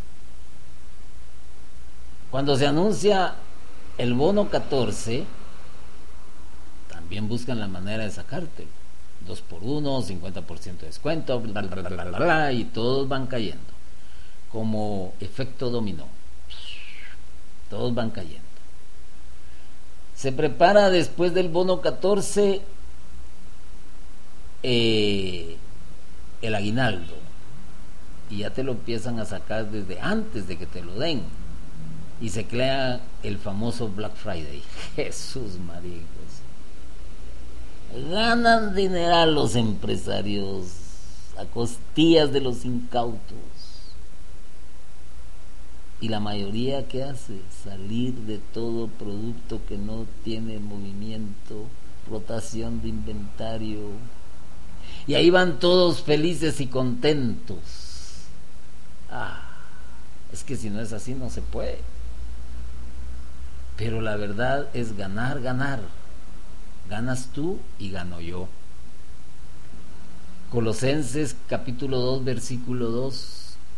Cuando se anuncia el bono 14, también buscan la manera de sacarte 2x1, 50% de descuento, bla, bla, bla, bla, bla, y todos van cayendo como efecto dominó. Todos van cayendo. Se prepara después del bono 14 el aguinaldo, y ya te lo empiezan a sacar desde antes de que te lo den, y se crea el famoso Black Friday. Jesús maricos, ganan dineral los empresarios a costillas de los incautos, y la mayoría, ¿qué hace? Salir de todo producto que no tiene movimiento, rotación de inventario, y ahí van todos felices y contentos. Es que si no es así no se puede. Pero la verdad es ganar, ganar. Ganas tú y gano yo. Colosenses capítulo 2, versículo 2.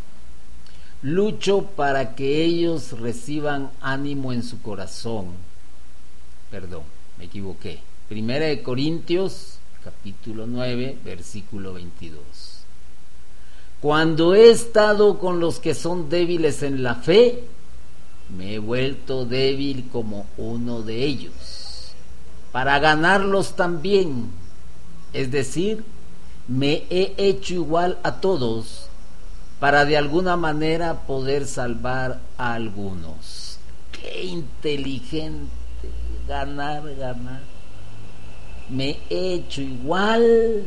Lucho para que ellos reciban ánimo en su corazón. Perdón, me equivoqué. Primera de Corintios capítulo 9, versículo 22. Cuando he estado con los que son débiles en la fe, me he vuelto débil como uno de ellos, para ganarlos también. Es decir, me he hecho igual a todos, para de alguna manera poder salvar a algunos. ¡Qué inteligente! Ganar, ganar. Me he hecho igual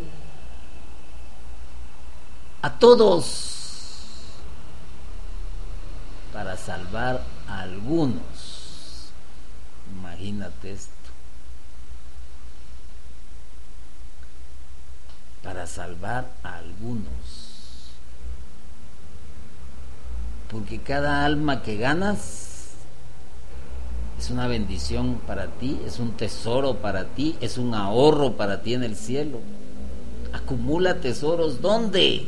a todos para salvar a algunos. Imagínate esto. Para salvar a algunos. Porque cada alma que ganas es una bendición para ti, es un tesoro para ti, es un ahorro para ti en el cielo. Acumula tesoros, ¿dónde?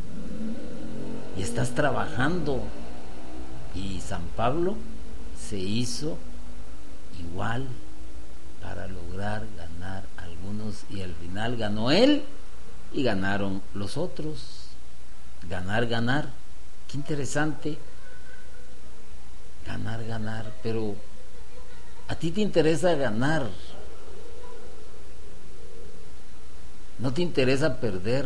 Y estás trabajando. Y San Pablo se hizo igual para lograr ganar a algunos, y al final ganó él y ganaron los otros. Ganar, ganar. Qué interesante. Ganar, ganar. Pero a ti te interesa ganar. No te interesa perder.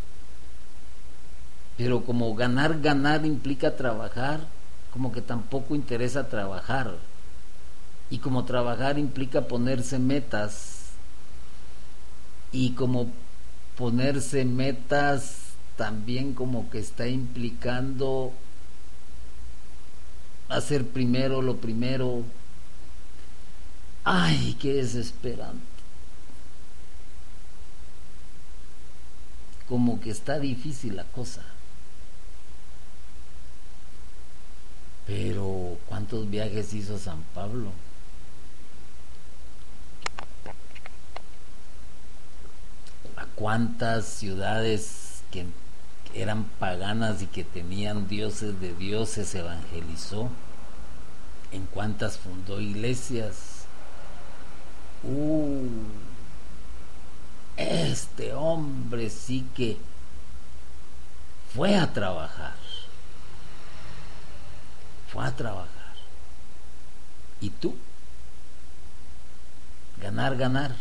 Pero como ganar, ganar implica trabajar, como que tampoco interesa trabajar. Y como trabajar implica ponerse metas, y como ponerse metas también como que está implicando hacer primero lo primero. Ay, qué desesperante. Como que está difícil la cosa. Pero ¿cuántos viajes hizo San Pablo? ¿A cuántas ciudades que eran paganas y que tenían dioses de dioses evangelizó? ¿En cuántas fundó iglesias? Este hombre sí que fue a trabajar. Fue a trabajar. ¿Y tú? Ganar, ganar.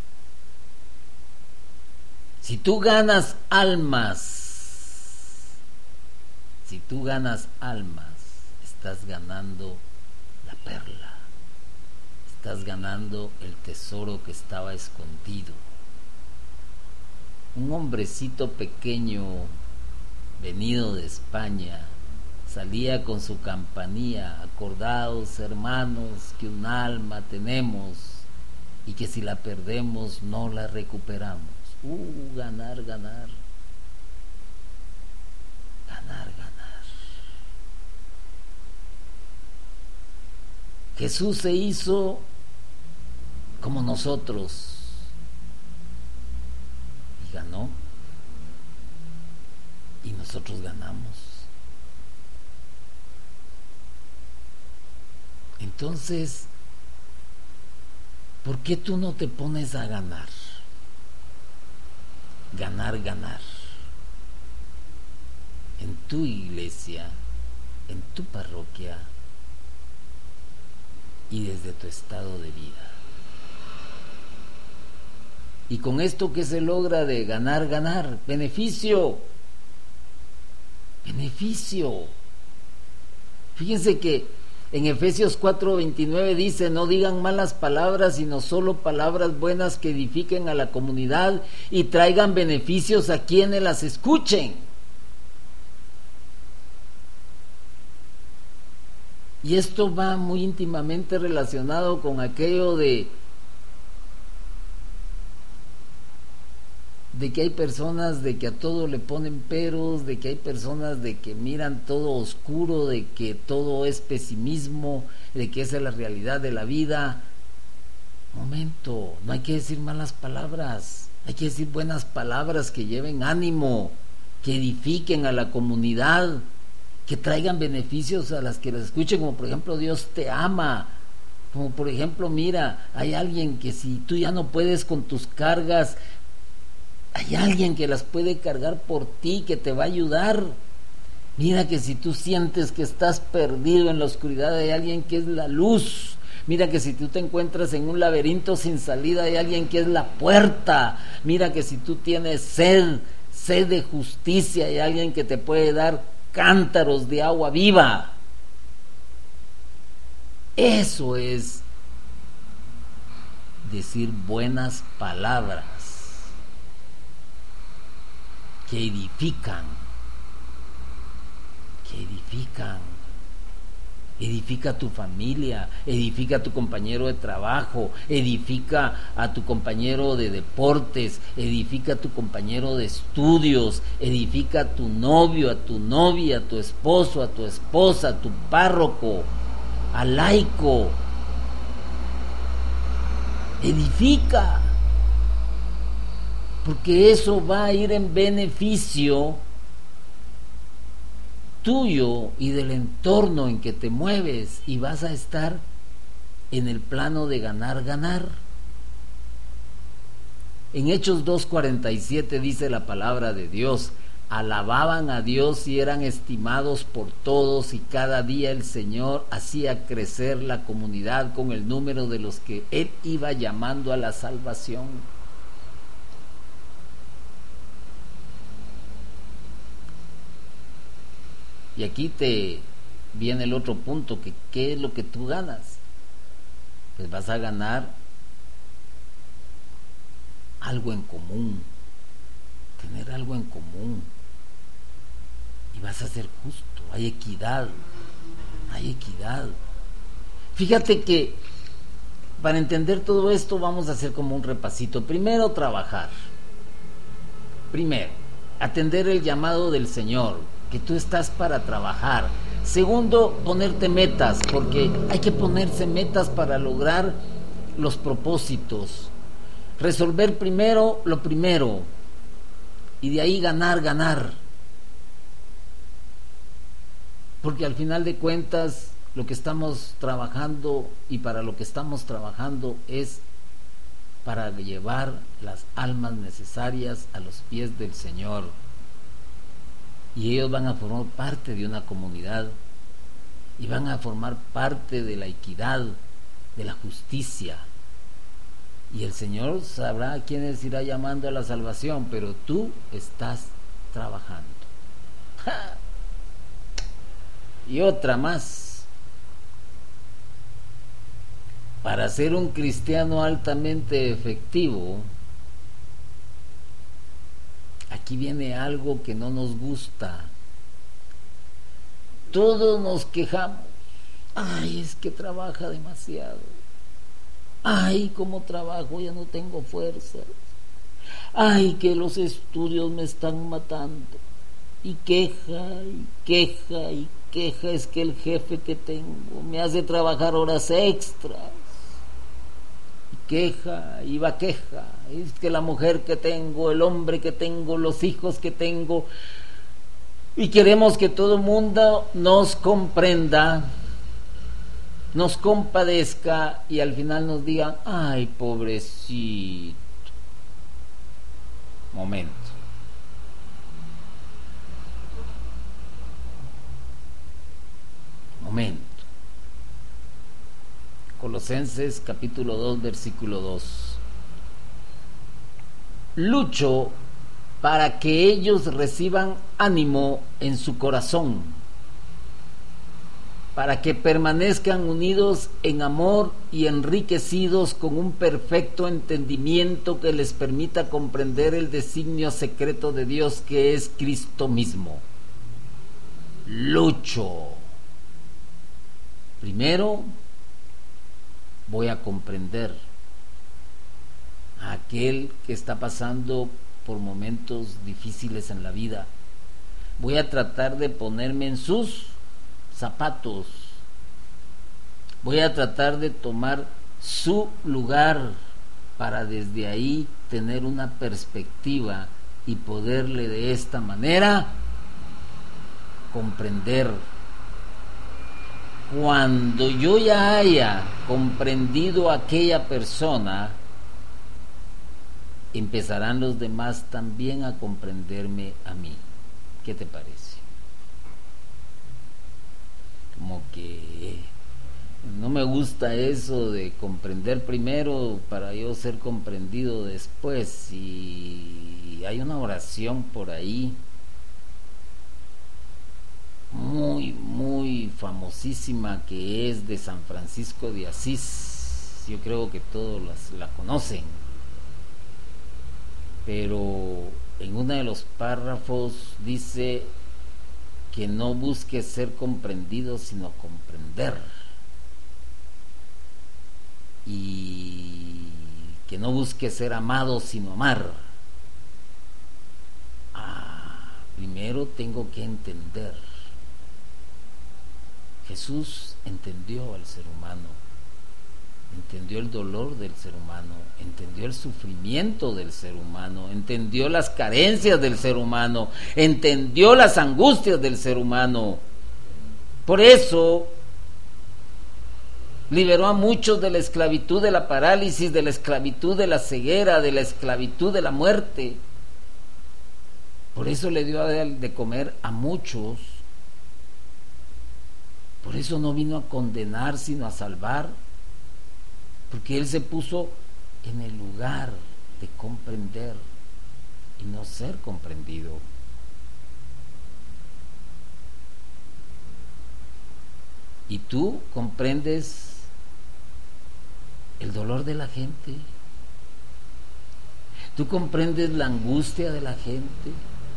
Si tú ganas almas, estás ganando la perla. Estás ganando el tesoro que estaba escondido. Un hombrecito pequeño, venido de España, salía con su campanilla: acordaos, hermanos, que un alma tenemos y que si la perdemos no la recuperamos. Ganar, ganar. Ganar, ganar. Jesús se hizo como nosotros y ganó, y nosotros ganamos. Entonces, ¿por qué tú no te pones a ganar? Ganar, ganar. En tu iglesia, en tu parroquia y desde tu estado de vida. Y con esto que se logra de ganar, ganar, beneficio. Beneficio. Fíjense que en Efesios 4:29 dice: no digan malas palabras, sino solo palabras buenas que edifiquen a la comunidad y traigan beneficios a quienes las escuchen. Y esto va muy íntimamente relacionado con aquello de de que hay personas de que a todo le ponen peros, de que hay personas de que miran todo oscuro, de que todo es pesimismo, de que esa es la realidad de la vida. Momento, no hay que decir malas palabras, hay que decir buenas palabras que lleven ánimo, que edifiquen a la comunidad, que traigan beneficios a las que las escuchen, como por ejemplo Dios te ama, como por ejemplo mira, hay alguien que si tú ya no puedes con tus cargas, hay alguien que las puede cargar por ti, que te va a ayudar. Mira que si tú sientes que estás perdido en la oscuridad, hay alguien que es la luz. Mira que si tú te encuentras en un laberinto sin salida, hay alguien que es la puerta. Mira que si tú tienes sed de justicia, hay alguien que te puede dar cántaros de agua viva. Eso es decir buenas palabras que edifican, edifica a tu familia, edifica a tu compañero de trabajo, edifica a tu compañero de deportes, edifica a tu compañero de estudios, edifica a tu novio, a tu novia, a tu esposo, a tu esposa, a tu párroco, al laico. Edifica, porque eso va a ir en beneficio tuyo y del entorno en que te mueves, y vas a estar en el plano de ganar. En Hechos 2:47 dice la palabra de Dios: alababan a Dios y eran estimados por todos, y cada día el Señor hacía crecer la comunidad con el número de los que Él iba llamando a la salvación. Y aquí te viene el otro punto, que ¿qué es lo que tú ganas? Pues vas a ganar algo en común, tener algo en común, y vas a ser justo, hay equidad. Fíjate que para entender todo esto vamos a hacer como un repasito. Primero, trabajar. Primero, atender el llamado del Señor, que tú estás para trabajar. Segundo, ponerte metas, porque hay que ponerse metas para lograr los propósitos. Resolver primero lo primero, y de ahí ganar. Porque al final de cuentas, lo que estamos trabajando y para lo que estamos trabajando es para llevar las almas necesarias a los pies del Señor. Y ellos van a formar parte de una comunidad, y van a formar parte de la equidad, de la justicia. Y el Señor sabrá a quiénes irá llamando a la salvación, pero tú estás trabajando. ¡Ja! Y otra más: para ser un cristiano altamente efectivo, aquí viene algo que no nos gusta. Todos nos quejamos: ay, es que trabaja demasiado, ay, como trabajo, ya no tengo fuerzas, ay, que los estudios me están matando. Y queja, es que el jefe que tengo me hace trabajar horas extras. Queja, es que la mujer que tengo, el hombre que tengo, los hijos que tengo, y queremos que todo el mundo nos comprenda, nos compadezca, y al final nos digan: ay, pobrecito. Momento. Colosenses capítulo 2 versículo 2: lucho para que ellos reciban ánimo en su corazón, para que permanezcan unidos en amor y enriquecidos con un perfecto entendimiento que les permita comprender el designio secreto de Dios, que es Cristo mismo. Lucho. Primero, voy a comprender a aquel que está pasando por momentos difíciles en la vida. Voy a tratar de ponerme en sus zapatos. Voy a tratar de tomar su lugar para desde ahí tener una perspectiva y poderle de esta manera comprender. Cuando yo ya haya comprendido a aquella persona, empezarán los demás también a comprenderme a mí. ¿Qué te parece? Como que no me gusta eso de comprender primero para yo ser comprendido después. Y hay una oración por ahí muy famosísima, que es de San Francisco de Asís. Yo creo que todos la conocen, pero en uno de los párrafos dice que no busque ser comprendido sino comprender, y que no busque ser amado sino amar. Primero tengo que entender. Jesús entendió al ser humano, entendió el dolor del ser humano, entendió el sufrimiento del ser humano, entendió las carencias del ser humano, entendió las angustias del ser humano. Por eso liberó a muchos de la esclavitud de la parálisis, de la esclavitud de la ceguera, de la esclavitud de la muerte. Por eso le dio de comer a muchos. Por eso no vino a condenar sino a salvar, porque Él se puso en el lugar de comprender y no ser comprendido. ¿Y tú comprendes el dolor de la gente? ¿Tú comprendes la angustia de la gente?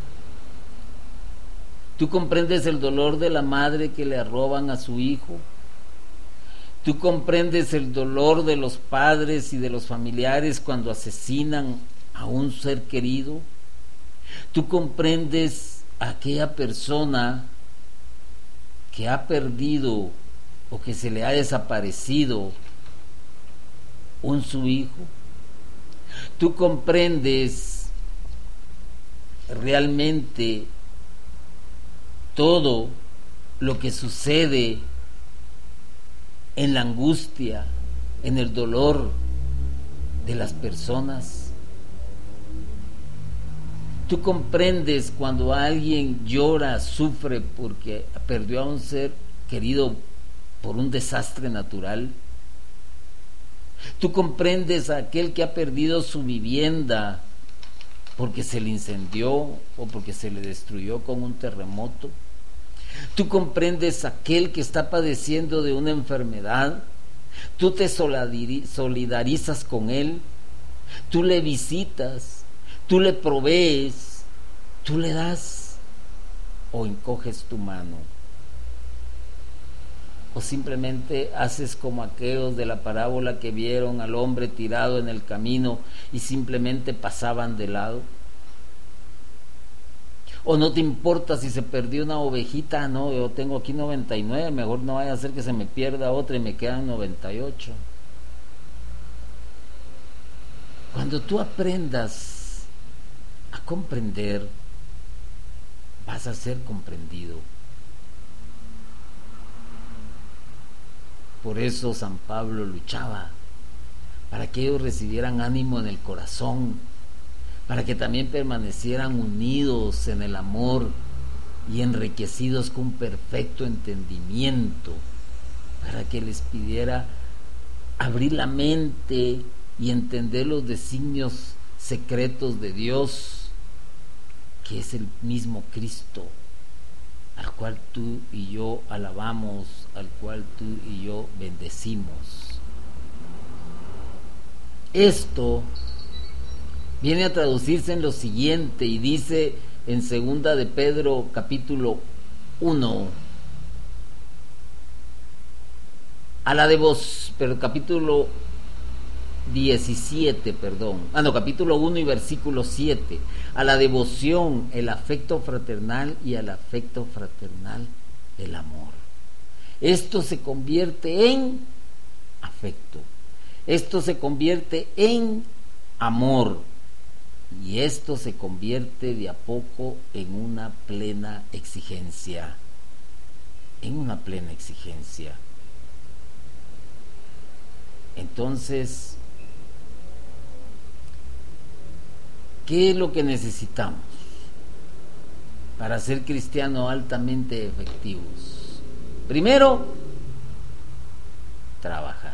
¿Tú comprendes el dolor de la madre que le roban a su hijo? ¿Tú comprendes el dolor de los padres y de los familiares cuando asesinan a un ser querido? ¿Tú comprendes a aquella persona que ha perdido o que se le ha desaparecido su hijo? ¿Tú comprendes realmente todo lo que sucede en la angustia, en el dolor de las personas? ¿Tú comprendes cuando alguien llora, sufre porque perdió a un ser querido por un desastre natural? ¿Tú comprendes a aquel que ha perdido su vivienda porque se le incendió o porque se le destruyó con un terremoto? ¿Tú comprendes a aquel que está padeciendo de una enfermedad? ¿Tú te solidarizas con él? ¿Tú le visitas? ¿Tú le provees? ¿Tú le das? ¿O encoges tu mano? ¿O simplemente haces como aquellos de la parábola que vieron al hombre tirado en el camino y simplemente pasaban de lado? ¿O no te importa si se perdió una ovejita? No, yo tengo aquí 99, mejor no vaya a ser que se me pierda otra y me quedan 98. Cuando tú aprendas a comprender, vas a ser comprendido. Por eso San Pablo luchaba, para que ellos recibieran ánimo en el corazón, para que también permanecieran unidos en el amor y enriquecidos con perfecto entendimiento, para que les pidiera abrir la mente y entender los designios secretos de Dios, que es el mismo Cristo, al cual tú y yo alabamos, al cual tú y yo bendecimos. Esto viene a traducirse en lo siguiente, y dice en 2 de Pedro capítulo 1, capítulo 17, capítulo 1 y versículo 7, a la devoción, el afecto fraternal, y al afecto fraternal, el amor. Esto se convierte en afecto, esto se convierte en amor, y esto se convierte de a poco en una plena exigencia, Entonces, ¿qué es lo que necesitamos para ser cristianos altamente efectivos? Primero, trabajar.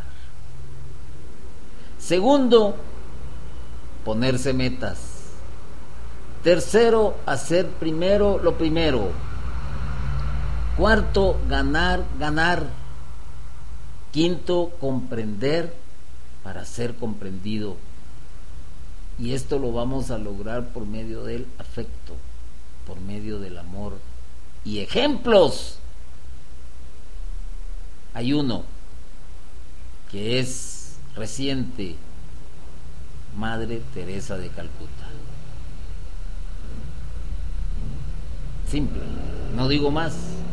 Segundo, ponerse metas. Tercero, hacer primero lo primero. Cuarto, ganar. Quinto, comprender para ser comprendido. Y esto lo vamos a lograr por medio del afecto, por medio del amor. Y ejemplos. Hay uno que es reciente, Madre Teresa de Calcuta. Simple, no digo más.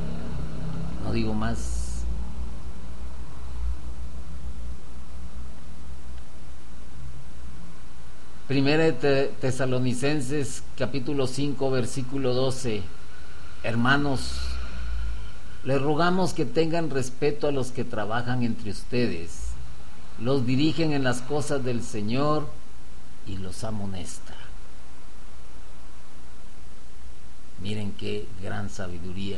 Primera de Tesalonicenses capítulo 5 versículo 12. Hermanos, les rogamos que tengan respeto a los que trabajan entre ustedes, los dirigen en las cosas del Señor y los amonesta. Miren qué gran sabiduría.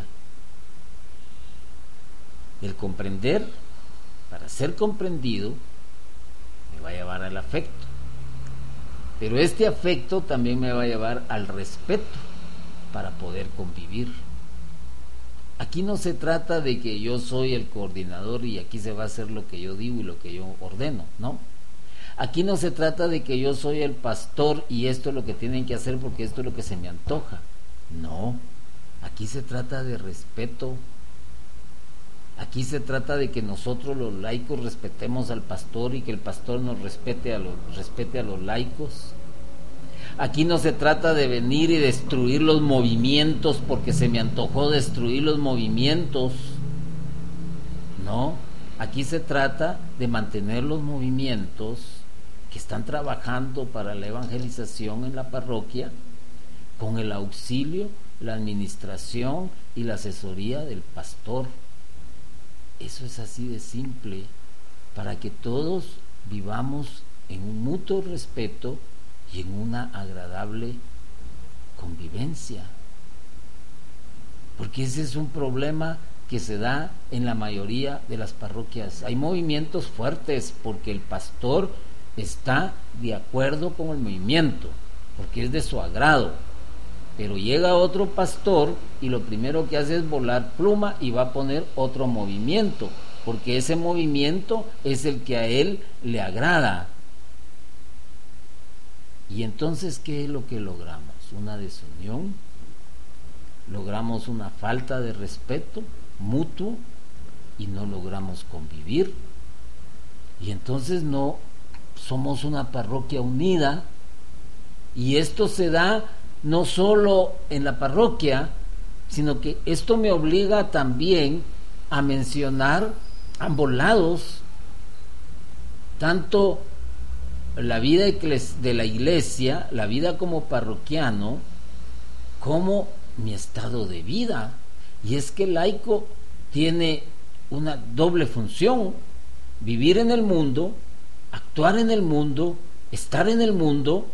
El comprender, para ser comprendido, me va a llevar al afecto. Pero este afecto también me va a llevar al respeto para poder convivir. Aquí no se trata de que yo soy el coordinador y aquí se va a hacer lo que yo digo y lo que yo ordeno, ¿no? Aquí no se trata de que yo soy el pastor y esto es lo que tienen que hacer porque esto es lo que se me antoja. No, aquí se trata de respeto. Aquí se trata de que nosotros los laicos respetemos al pastor y que el pastor nos respete a los laicos. Aquí no se trata de venir y destruir los movimientos porque se me antojó destruir los movimientos. No, aquí se trata de mantener los movimientos que están trabajando para la evangelización en la parroquia con el auxilio, la administración y la asesoría del pastor. Eso es así de simple, para que todos vivamos en un mutuo respeto y en una agradable convivencia. Porque ese es un problema que se da en la mayoría de las parroquias. Hay movimientos fuertes porque el pastor está de acuerdo con el movimiento, porque es de su agrado. Pero llega otro pastor y lo primero que hace es volar pluma y va a poner otro movimiento, porque ese movimiento es el que a él le agrada. Y entonces, ¿qué es lo que logramos? Una desunión, logramos una falta de respeto mutuo y no logramos convivir. Y entonces no somos una parroquia unida, y esto se da no solo en la parroquia, sino que esto me obliga también a mencionar ambos lados, tanto la vida de la iglesia, la vida como parroquiano, como mi estado de vida. Y es que el laico tiene una doble función: vivir en el mundo, actuar en el mundo, estar en el mundo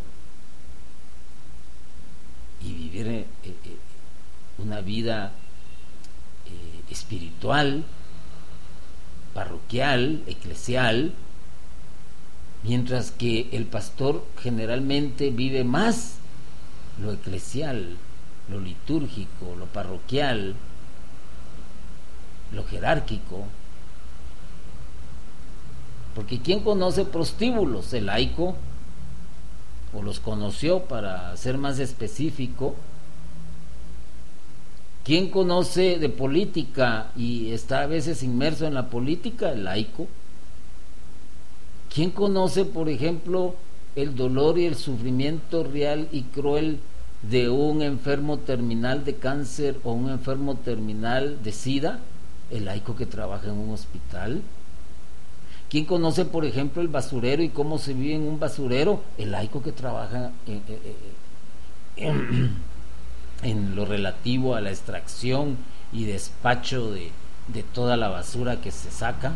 y vivir una vida espiritual, parroquial, eclesial, mientras que el pastor generalmente vive más lo eclesial, lo litúrgico, lo parroquial, lo jerárquico. Porque ¿quién conoce prostíbulos? El laico, o los conoció, para ser más específico. ¿Quién conoce de política y está a veces inmerso en la política? El laico. ¿Quién conoce, por ejemplo, el dolor y el sufrimiento real y cruel de un enfermo terminal de cáncer o un enfermo terminal de SIDA? El laico que trabaja en un hospital. ¿Quién conoce, por ejemplo, el basurero y cómo se vive en un basurero? El laico que trabaja en lo relativo a la extracción y despacho de toda la basura que se saca.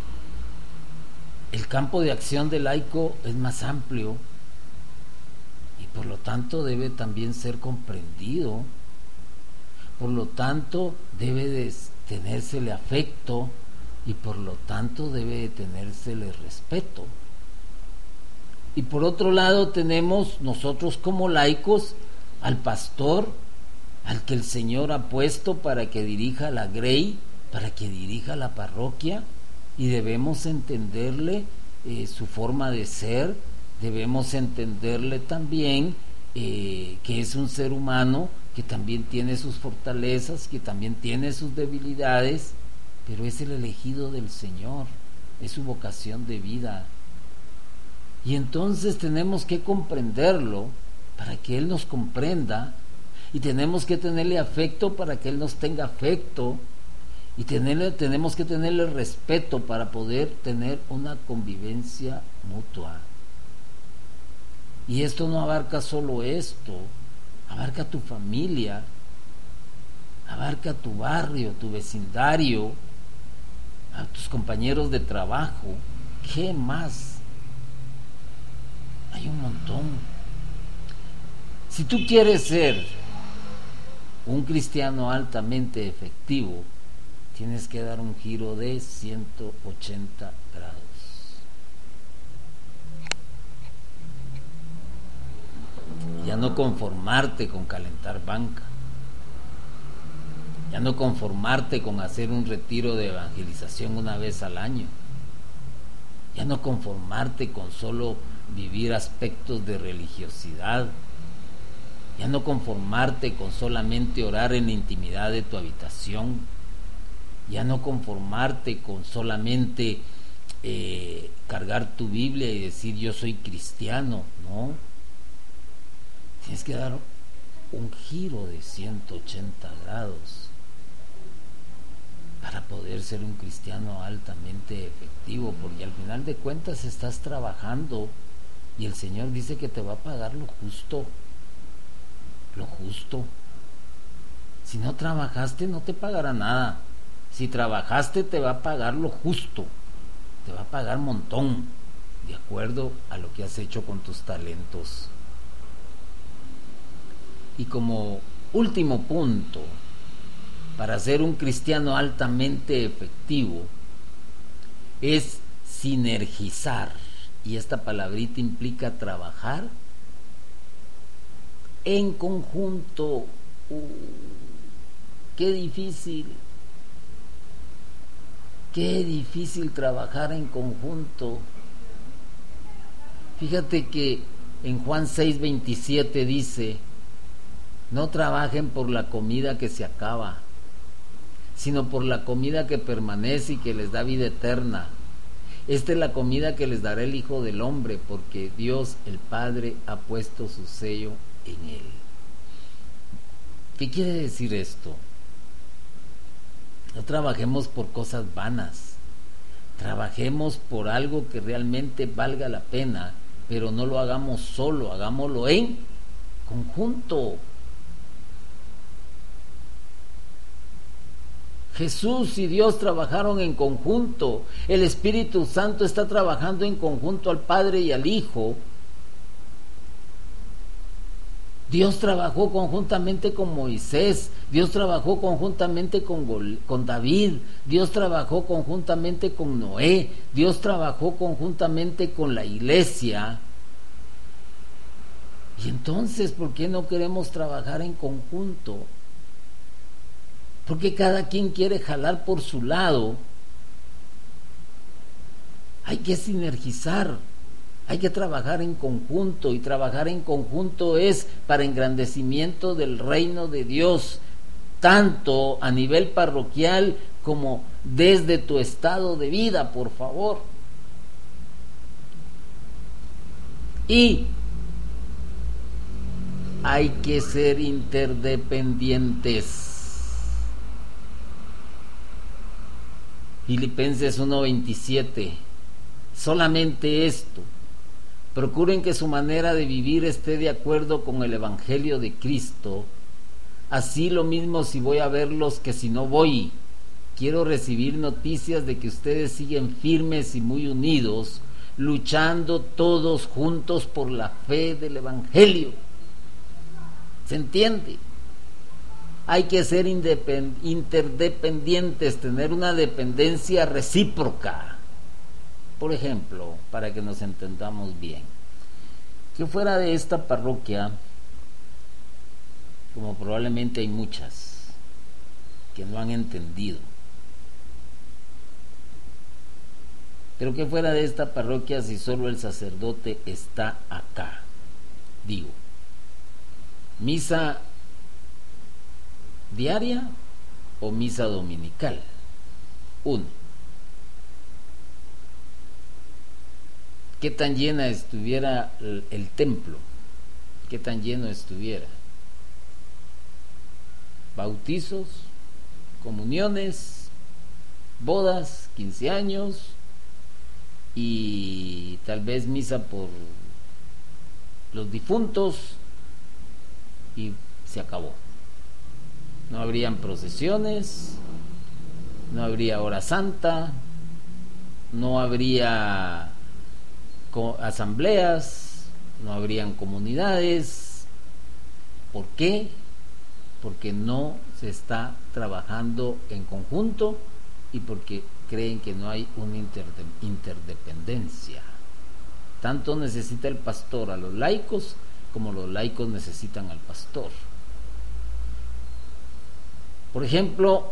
El campo de acción del laico es más amplio y por lo tanto debe también ser comprendido. Por lo tanto debe de tenérsele afecto y por lo tanto debe de tenérsele respeto. Y por otro lado tenemos nosotros como laicos al pastor, al que el Señor ha puesto para que dirija la grey, para que dirija la parroquia, y debemos entenderle su forma de ser, debemos entenderle también que es un ser humano que también tiene sus fortalezas, que también tiene sus debilidades, pero es el elegido del Señor, es su vocación de vida. Y entonces tenemos que comprenderlo para que Él nos comprenda, y tenemos que tenerle afecto para que Él nos tenga afecto, y tenemos que tenerle respeto para poder tener una convivencia mutua. Y esto no abarca solo esto, abarca tu familia, abarca tu barrio, tu vecindario, a tus compañeros de trabajo. ¿Qué más? Hay un montón. Si tú quieres ser un cristiano altamente efectivo, tienes que dar un giro de 180 grados. Ya no conformarte con calentar banca. Ya no conformarte con hacer un retiro de evangelización una vez al año. Ya no conformarte con solo vivir aspectos de religiosidad. Ya no conformarte con solamente orar en la intimidad de tu habitación. Ya no conformarte con solamente cargar tu Biblia y decir yo soy cristiano. No. Tienes que dar un giro de 180 grados para poder ser un cristiano altamente efectivo, porque al final de cuentas estás trabajando y el Señor dice que te va a pagar lo justo. Lo justo. Si no trabajaste no te pagará nada. Si trabajaste te va a pagar lo justo, te va a pagar un montón, de acuerdo a lo que has hecho con tus talentos. Y como último punto, para ser un cristiano altamente efectivo, es sinergizar. Y esta palabrita implica trabajar en conjunto. Qué difícil. Qué difícil trabajar en conjunto. Fíjate que en Juan 6:27 dice: no trabajen por la comida que se acaba, sino por la comida que permanece y que les da vida eterna. Esta es la comida que les dará el Hijo del Hombre, porque Dios el Padre ha puesto su sello en él. ¿Qué quiere decir esto? No trabajemos por cosas vanas, trabajemos por algo que realmente valga la pena, pero no lo hagamos solo, hagámoslo en conjunto. Jesús y Dios trabajaron en conjunto, el Espíritu Santo está trabajando en conjunto al Padre y al Hijo. Dios trabajó conjuntamente con Moisés, Dios trabajó conjuntamente con David, Dios trabajó conjuntamente con Noé, Dios trabajó conjuntamente con la iglesia. Y entonces, ¿por qué no queremos trabajar en conjunto? Porque cada quien quiere jalar por su lado. Hay que sinergizar, hay que trabajar en conjunto, y trabajar en conjunto es para engrandecimiento del reino de Dios, tanto a nivel parroquial como desde tu estado de vida, por favor. Y hay que ser interdependientes. Filipenses 1:27. Solamente esto: procuren que su manera de vivir esté de acuerdo con el Evangelio de Cristo. Así lo mismo si voy a verlos que si no voy. Quiero recibir noticias de que ustedes siguen firmes y muy unidos, luchando todos juntos por la fe del Evangelio. ¿Se entiende? Hay que ser interdependientes, tener una dependencia recíproca. Por ejemplo, para que nos entendamos bien, que fuera de esta parroquia, como probablemente hay muchas que no han entendido, pero que fuera de esta parroquia, si solo el sacerdote está acá, digo, misa diaria o misa dominical. Uno, ¿qué tan llena estuviera el templo? ¿Qué tan lleno estuviera? Bautizos, comuniones, bodas, 15 años y tal vez misa por los difuntos y se acabó. No habrían procesiones, no habría hora santa, no habría asambleas, no habrían comunidades. ¿Por qué? Porque no se está trabajando en conjunto y porque creen que no hay una interdependencia. Tanto necesita el pastor a los laicos como los laicos necesitan al pastor. Por ejemplo,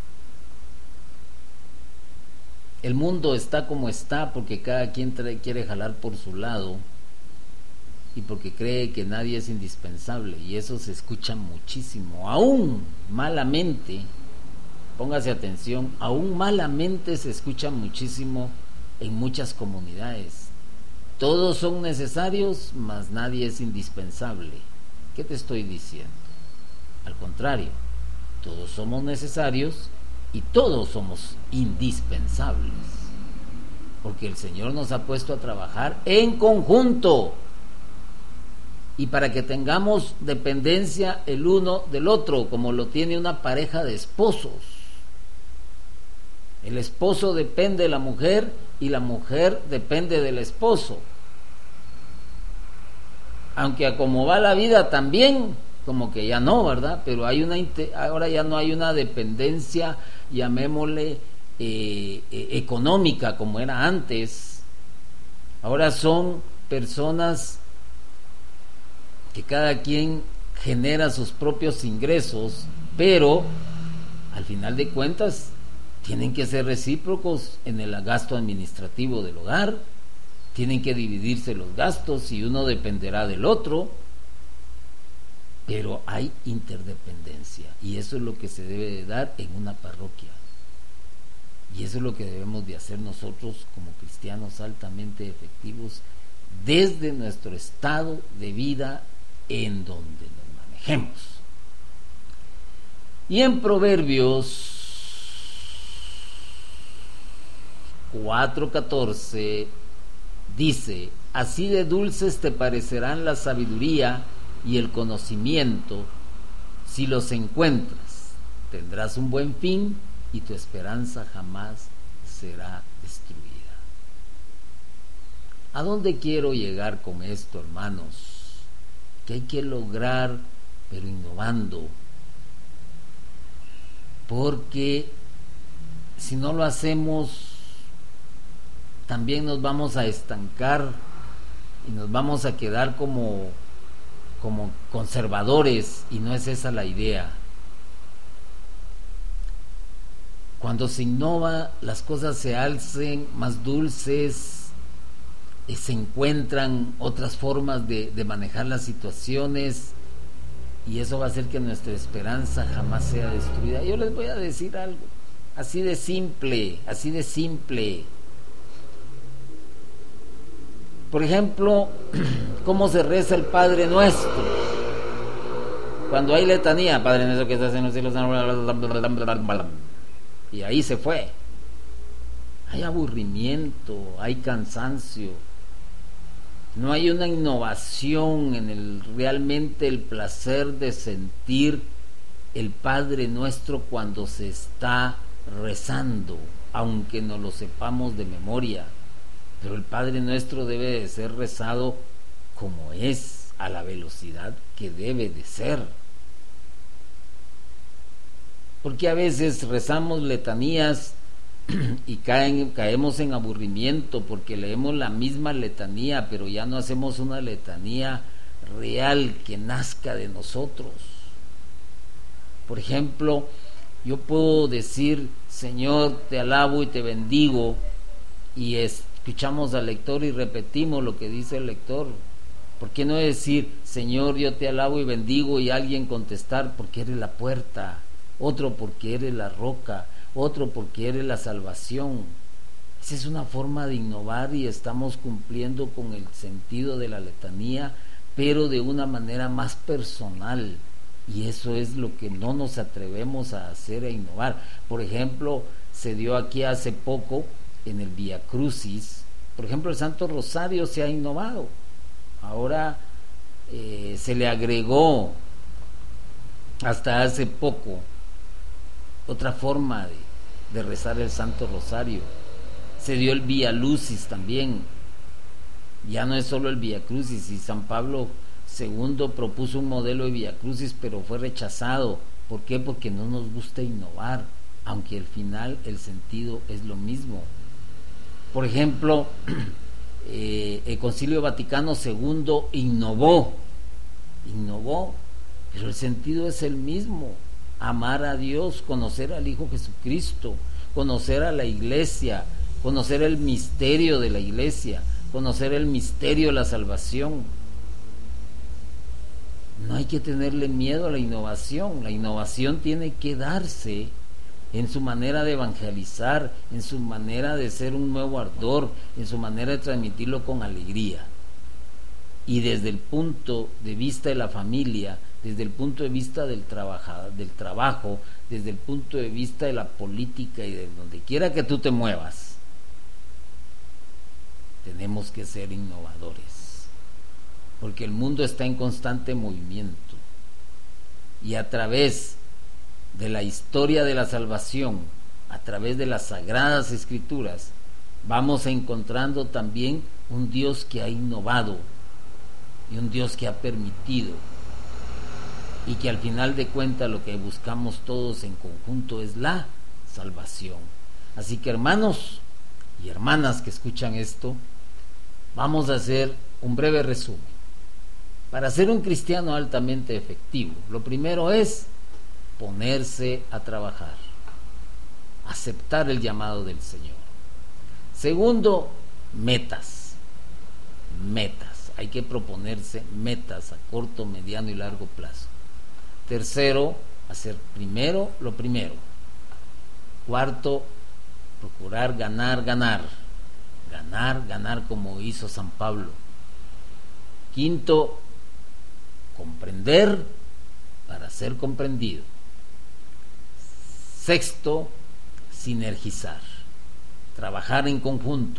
el mundo está como está porque cada quien quiere jalar por su lado y porque cree que nadie es indispensable, y eso se escucha muchísimo, aún malamente. Póngase atención, aún malamente se escucha muchísimo en muchas comunidades. Todos son necesarios, mas nadie es indispensable. ¿Qué te estoy diciendo? Al contrario, todos somos necesarios y todos somos indispensables, porque el Señor nos ha puesto a trabajar en conjunto y para que tengamos dependencia el uno del otro, como lo tiene una pareja de esposos. El esposo depende de la mujer y la mujer depende del esposo. Aunque a como va la vida también, como que ya no, ¿verdad? Pero hay ahora ya no hay una dependencia, llamémosle económica como era antes. Ahora son personas que cada quien genera sus propios ingresos, pero al final de cuentas tienen que ser recíprocos en el gasto administrativo del hogar, tienen que dividirse los gastos y uno dependerá del otro, pero hay interdependencia y eso es lo que se debe de dar en una parroquia, y eso es lo que debemos de hacer nosotros como cristianos altamente efectivos desde nuestro estado de vida en donde nos manejemos. Y en Proverbios 4:14 dice: así de dulces te parecerán la sabiduría y el conocimiento, si los encuentras, tendrás un buen fin y tu esperanza jamás será destruida. ¿A dónde quiero llegar con esto, hermanos? Que hay que lograr, pero innovando, porque si no lo hacemos, también nos vamos a estancar y nos vamos a quedar como conservadores, y no es esa la idea. Cuando se innova, las cosas se alcen más dulces, se encuentran otras formas de manejar las situaciones, y eso va a hacer que nuestra esperanza jamás sea destruida. Yo les voy a decir algo así de simple, Por ejemplo, ¿cómo se reza el Padre Nuestro? Cuando hay letanía, Padre Nuestro que estás en los cielos, y ahí se fue. Hay aburrimiento, hay cansancio. No hay una innovación en realmente el placer de sentir el Padre Nuestro cuando se está rezando, aunque no lo sepamos de memoria. Pero el Padre Nuestro debe de ser rezado como es, a la velocidad que debe de ser. Porque a veces rezamos letanías y caemos en aburrimiento porque leemos la misma letanía, pero ya no hacemos una letanía real que nazca de nosotros. Por ejemplo, yo puedo decir: Señor, te alabo y te bendigo, y escuchamos al lector y repetimos lo que dice el lector. ¿Por qué no decir: Señor, yo te alabo y bendigo, y alguien contestar: porque eres la puerta, otro porque eres la roca, otro porque eres la salvación? Esa es una forma de innovar y estamos cumpliendo con el sentido de la letanía, pero de una manera más personal, y eso es lo que no nos atrevemos a hacer, a innovar. Por ejemplo, se dio aquí hace poco en el Vía Crucis, por ejemplo, el Santo Rosario se ha innovado. Ahora se le agregó hasta hace poco otra forma de rezar el Santo Rosario. Se dio el Vía Lucis también. Ya no es solo el Vía Crucis, y San Pablo II propuso un modelo de Vía Crucis, pero fue rechazado. ¿Por qué? Porque no nos gusta innovar, aunque al final el sentido es lo mismo. Por ejemplo, el Concilio Vaticano II innovó, pero el sentido es el mismo: amar a Dios, conocer al Hijo Jesucristo, conocer a la Iglesia, conocer el misterio de la Iglesia, conocer el misterio de la salvación. No hay que tenerle miedo a la innovación. La innovación tiene que darse en su manera de evangelizar, en su manera de ser un nuevo ardor, en su manera de transmitirlo con alegría. Y desde el punto de vista de la familia, desde el punto de vista del trabajo, desde el punto de vista de la política y de donde quiera que tú te muevas, tenemos que ser innovadores, porque el mundo está en constante movimiento, y a través de la historia de la salvación, a través de las Sagradas Escrituras, vamos encontrando también un Dios que ha innovado y un Dios que ha permitido, y que al final de cuentas lo que buscamos todos en conjunto es la salvación. Así que, hermanos y hermanas que escuchan esto, vamos a hacer un breve resumen. Para ser un cristiano altamente efectivo, lo primero es ponerse a trabajar, aceptar el llamado del Señor. Segundo, metas. Hay que proponerse metas a corto, mediano y largo plazo. Tercero, hacer primero lo primero. Cuarto, procurar ganar como hizo San Pablo. Quinto, comprender para ser comprendido. Sexto, sinergizar, trabajar en conjunto.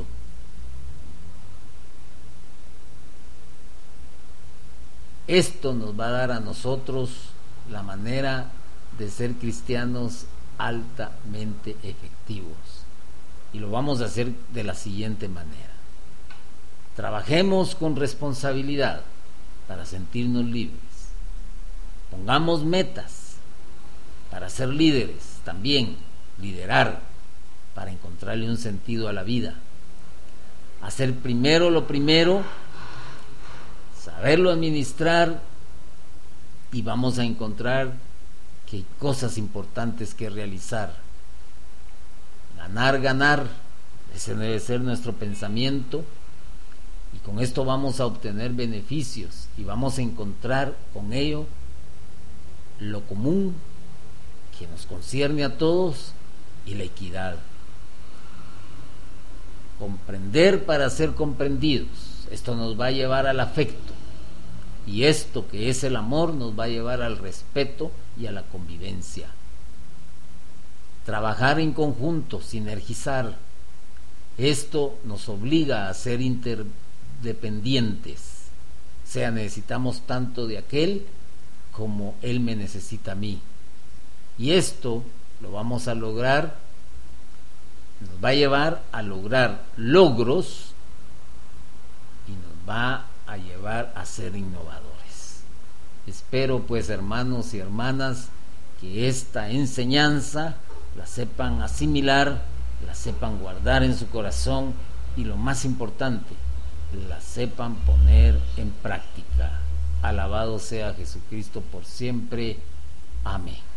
Esto nos va a dar a nosotros la manera de ser cristianos altamente efectivos, y lo vamos a hacer de la siguiente manera: trabajemos con responsabilidad para sentirnos libres, pongamos metas para ser líderes, también liderar para encontrarle un sentido a la vida, hacer primero lo primero, saberlo administrar, y vamos a encontrar que hay cosas importantes que realizar. Ganar, ese debe ser nuestro pensamiento, y con esto vamos a obtener beneficios y vamos a encontrar con ello lo común que nos concierne a todos y la equidad. Comprender para ser comprendidos. Esto nos va a llevar al afecto. Y esto que es el amor nos va a llevar al respeto y a la convivencia. Trabajar en conjunto, sinergizar. Esto nos obliga a ser interdependientes. O sea, necesitamos tanto de aquel como él me necesita a mí. Y esto lo vamos a lograr, nos va a llevar a lograr logros y nos va a llevar a ser innovadores. Espero pues, hermanos y hermanas, que esta enseñanza la sepan asimilar, la sepan guardar en su corazón y lo más importante, la sepan poner en práctica. Alabado sea Jesucristo por siempre. Amén.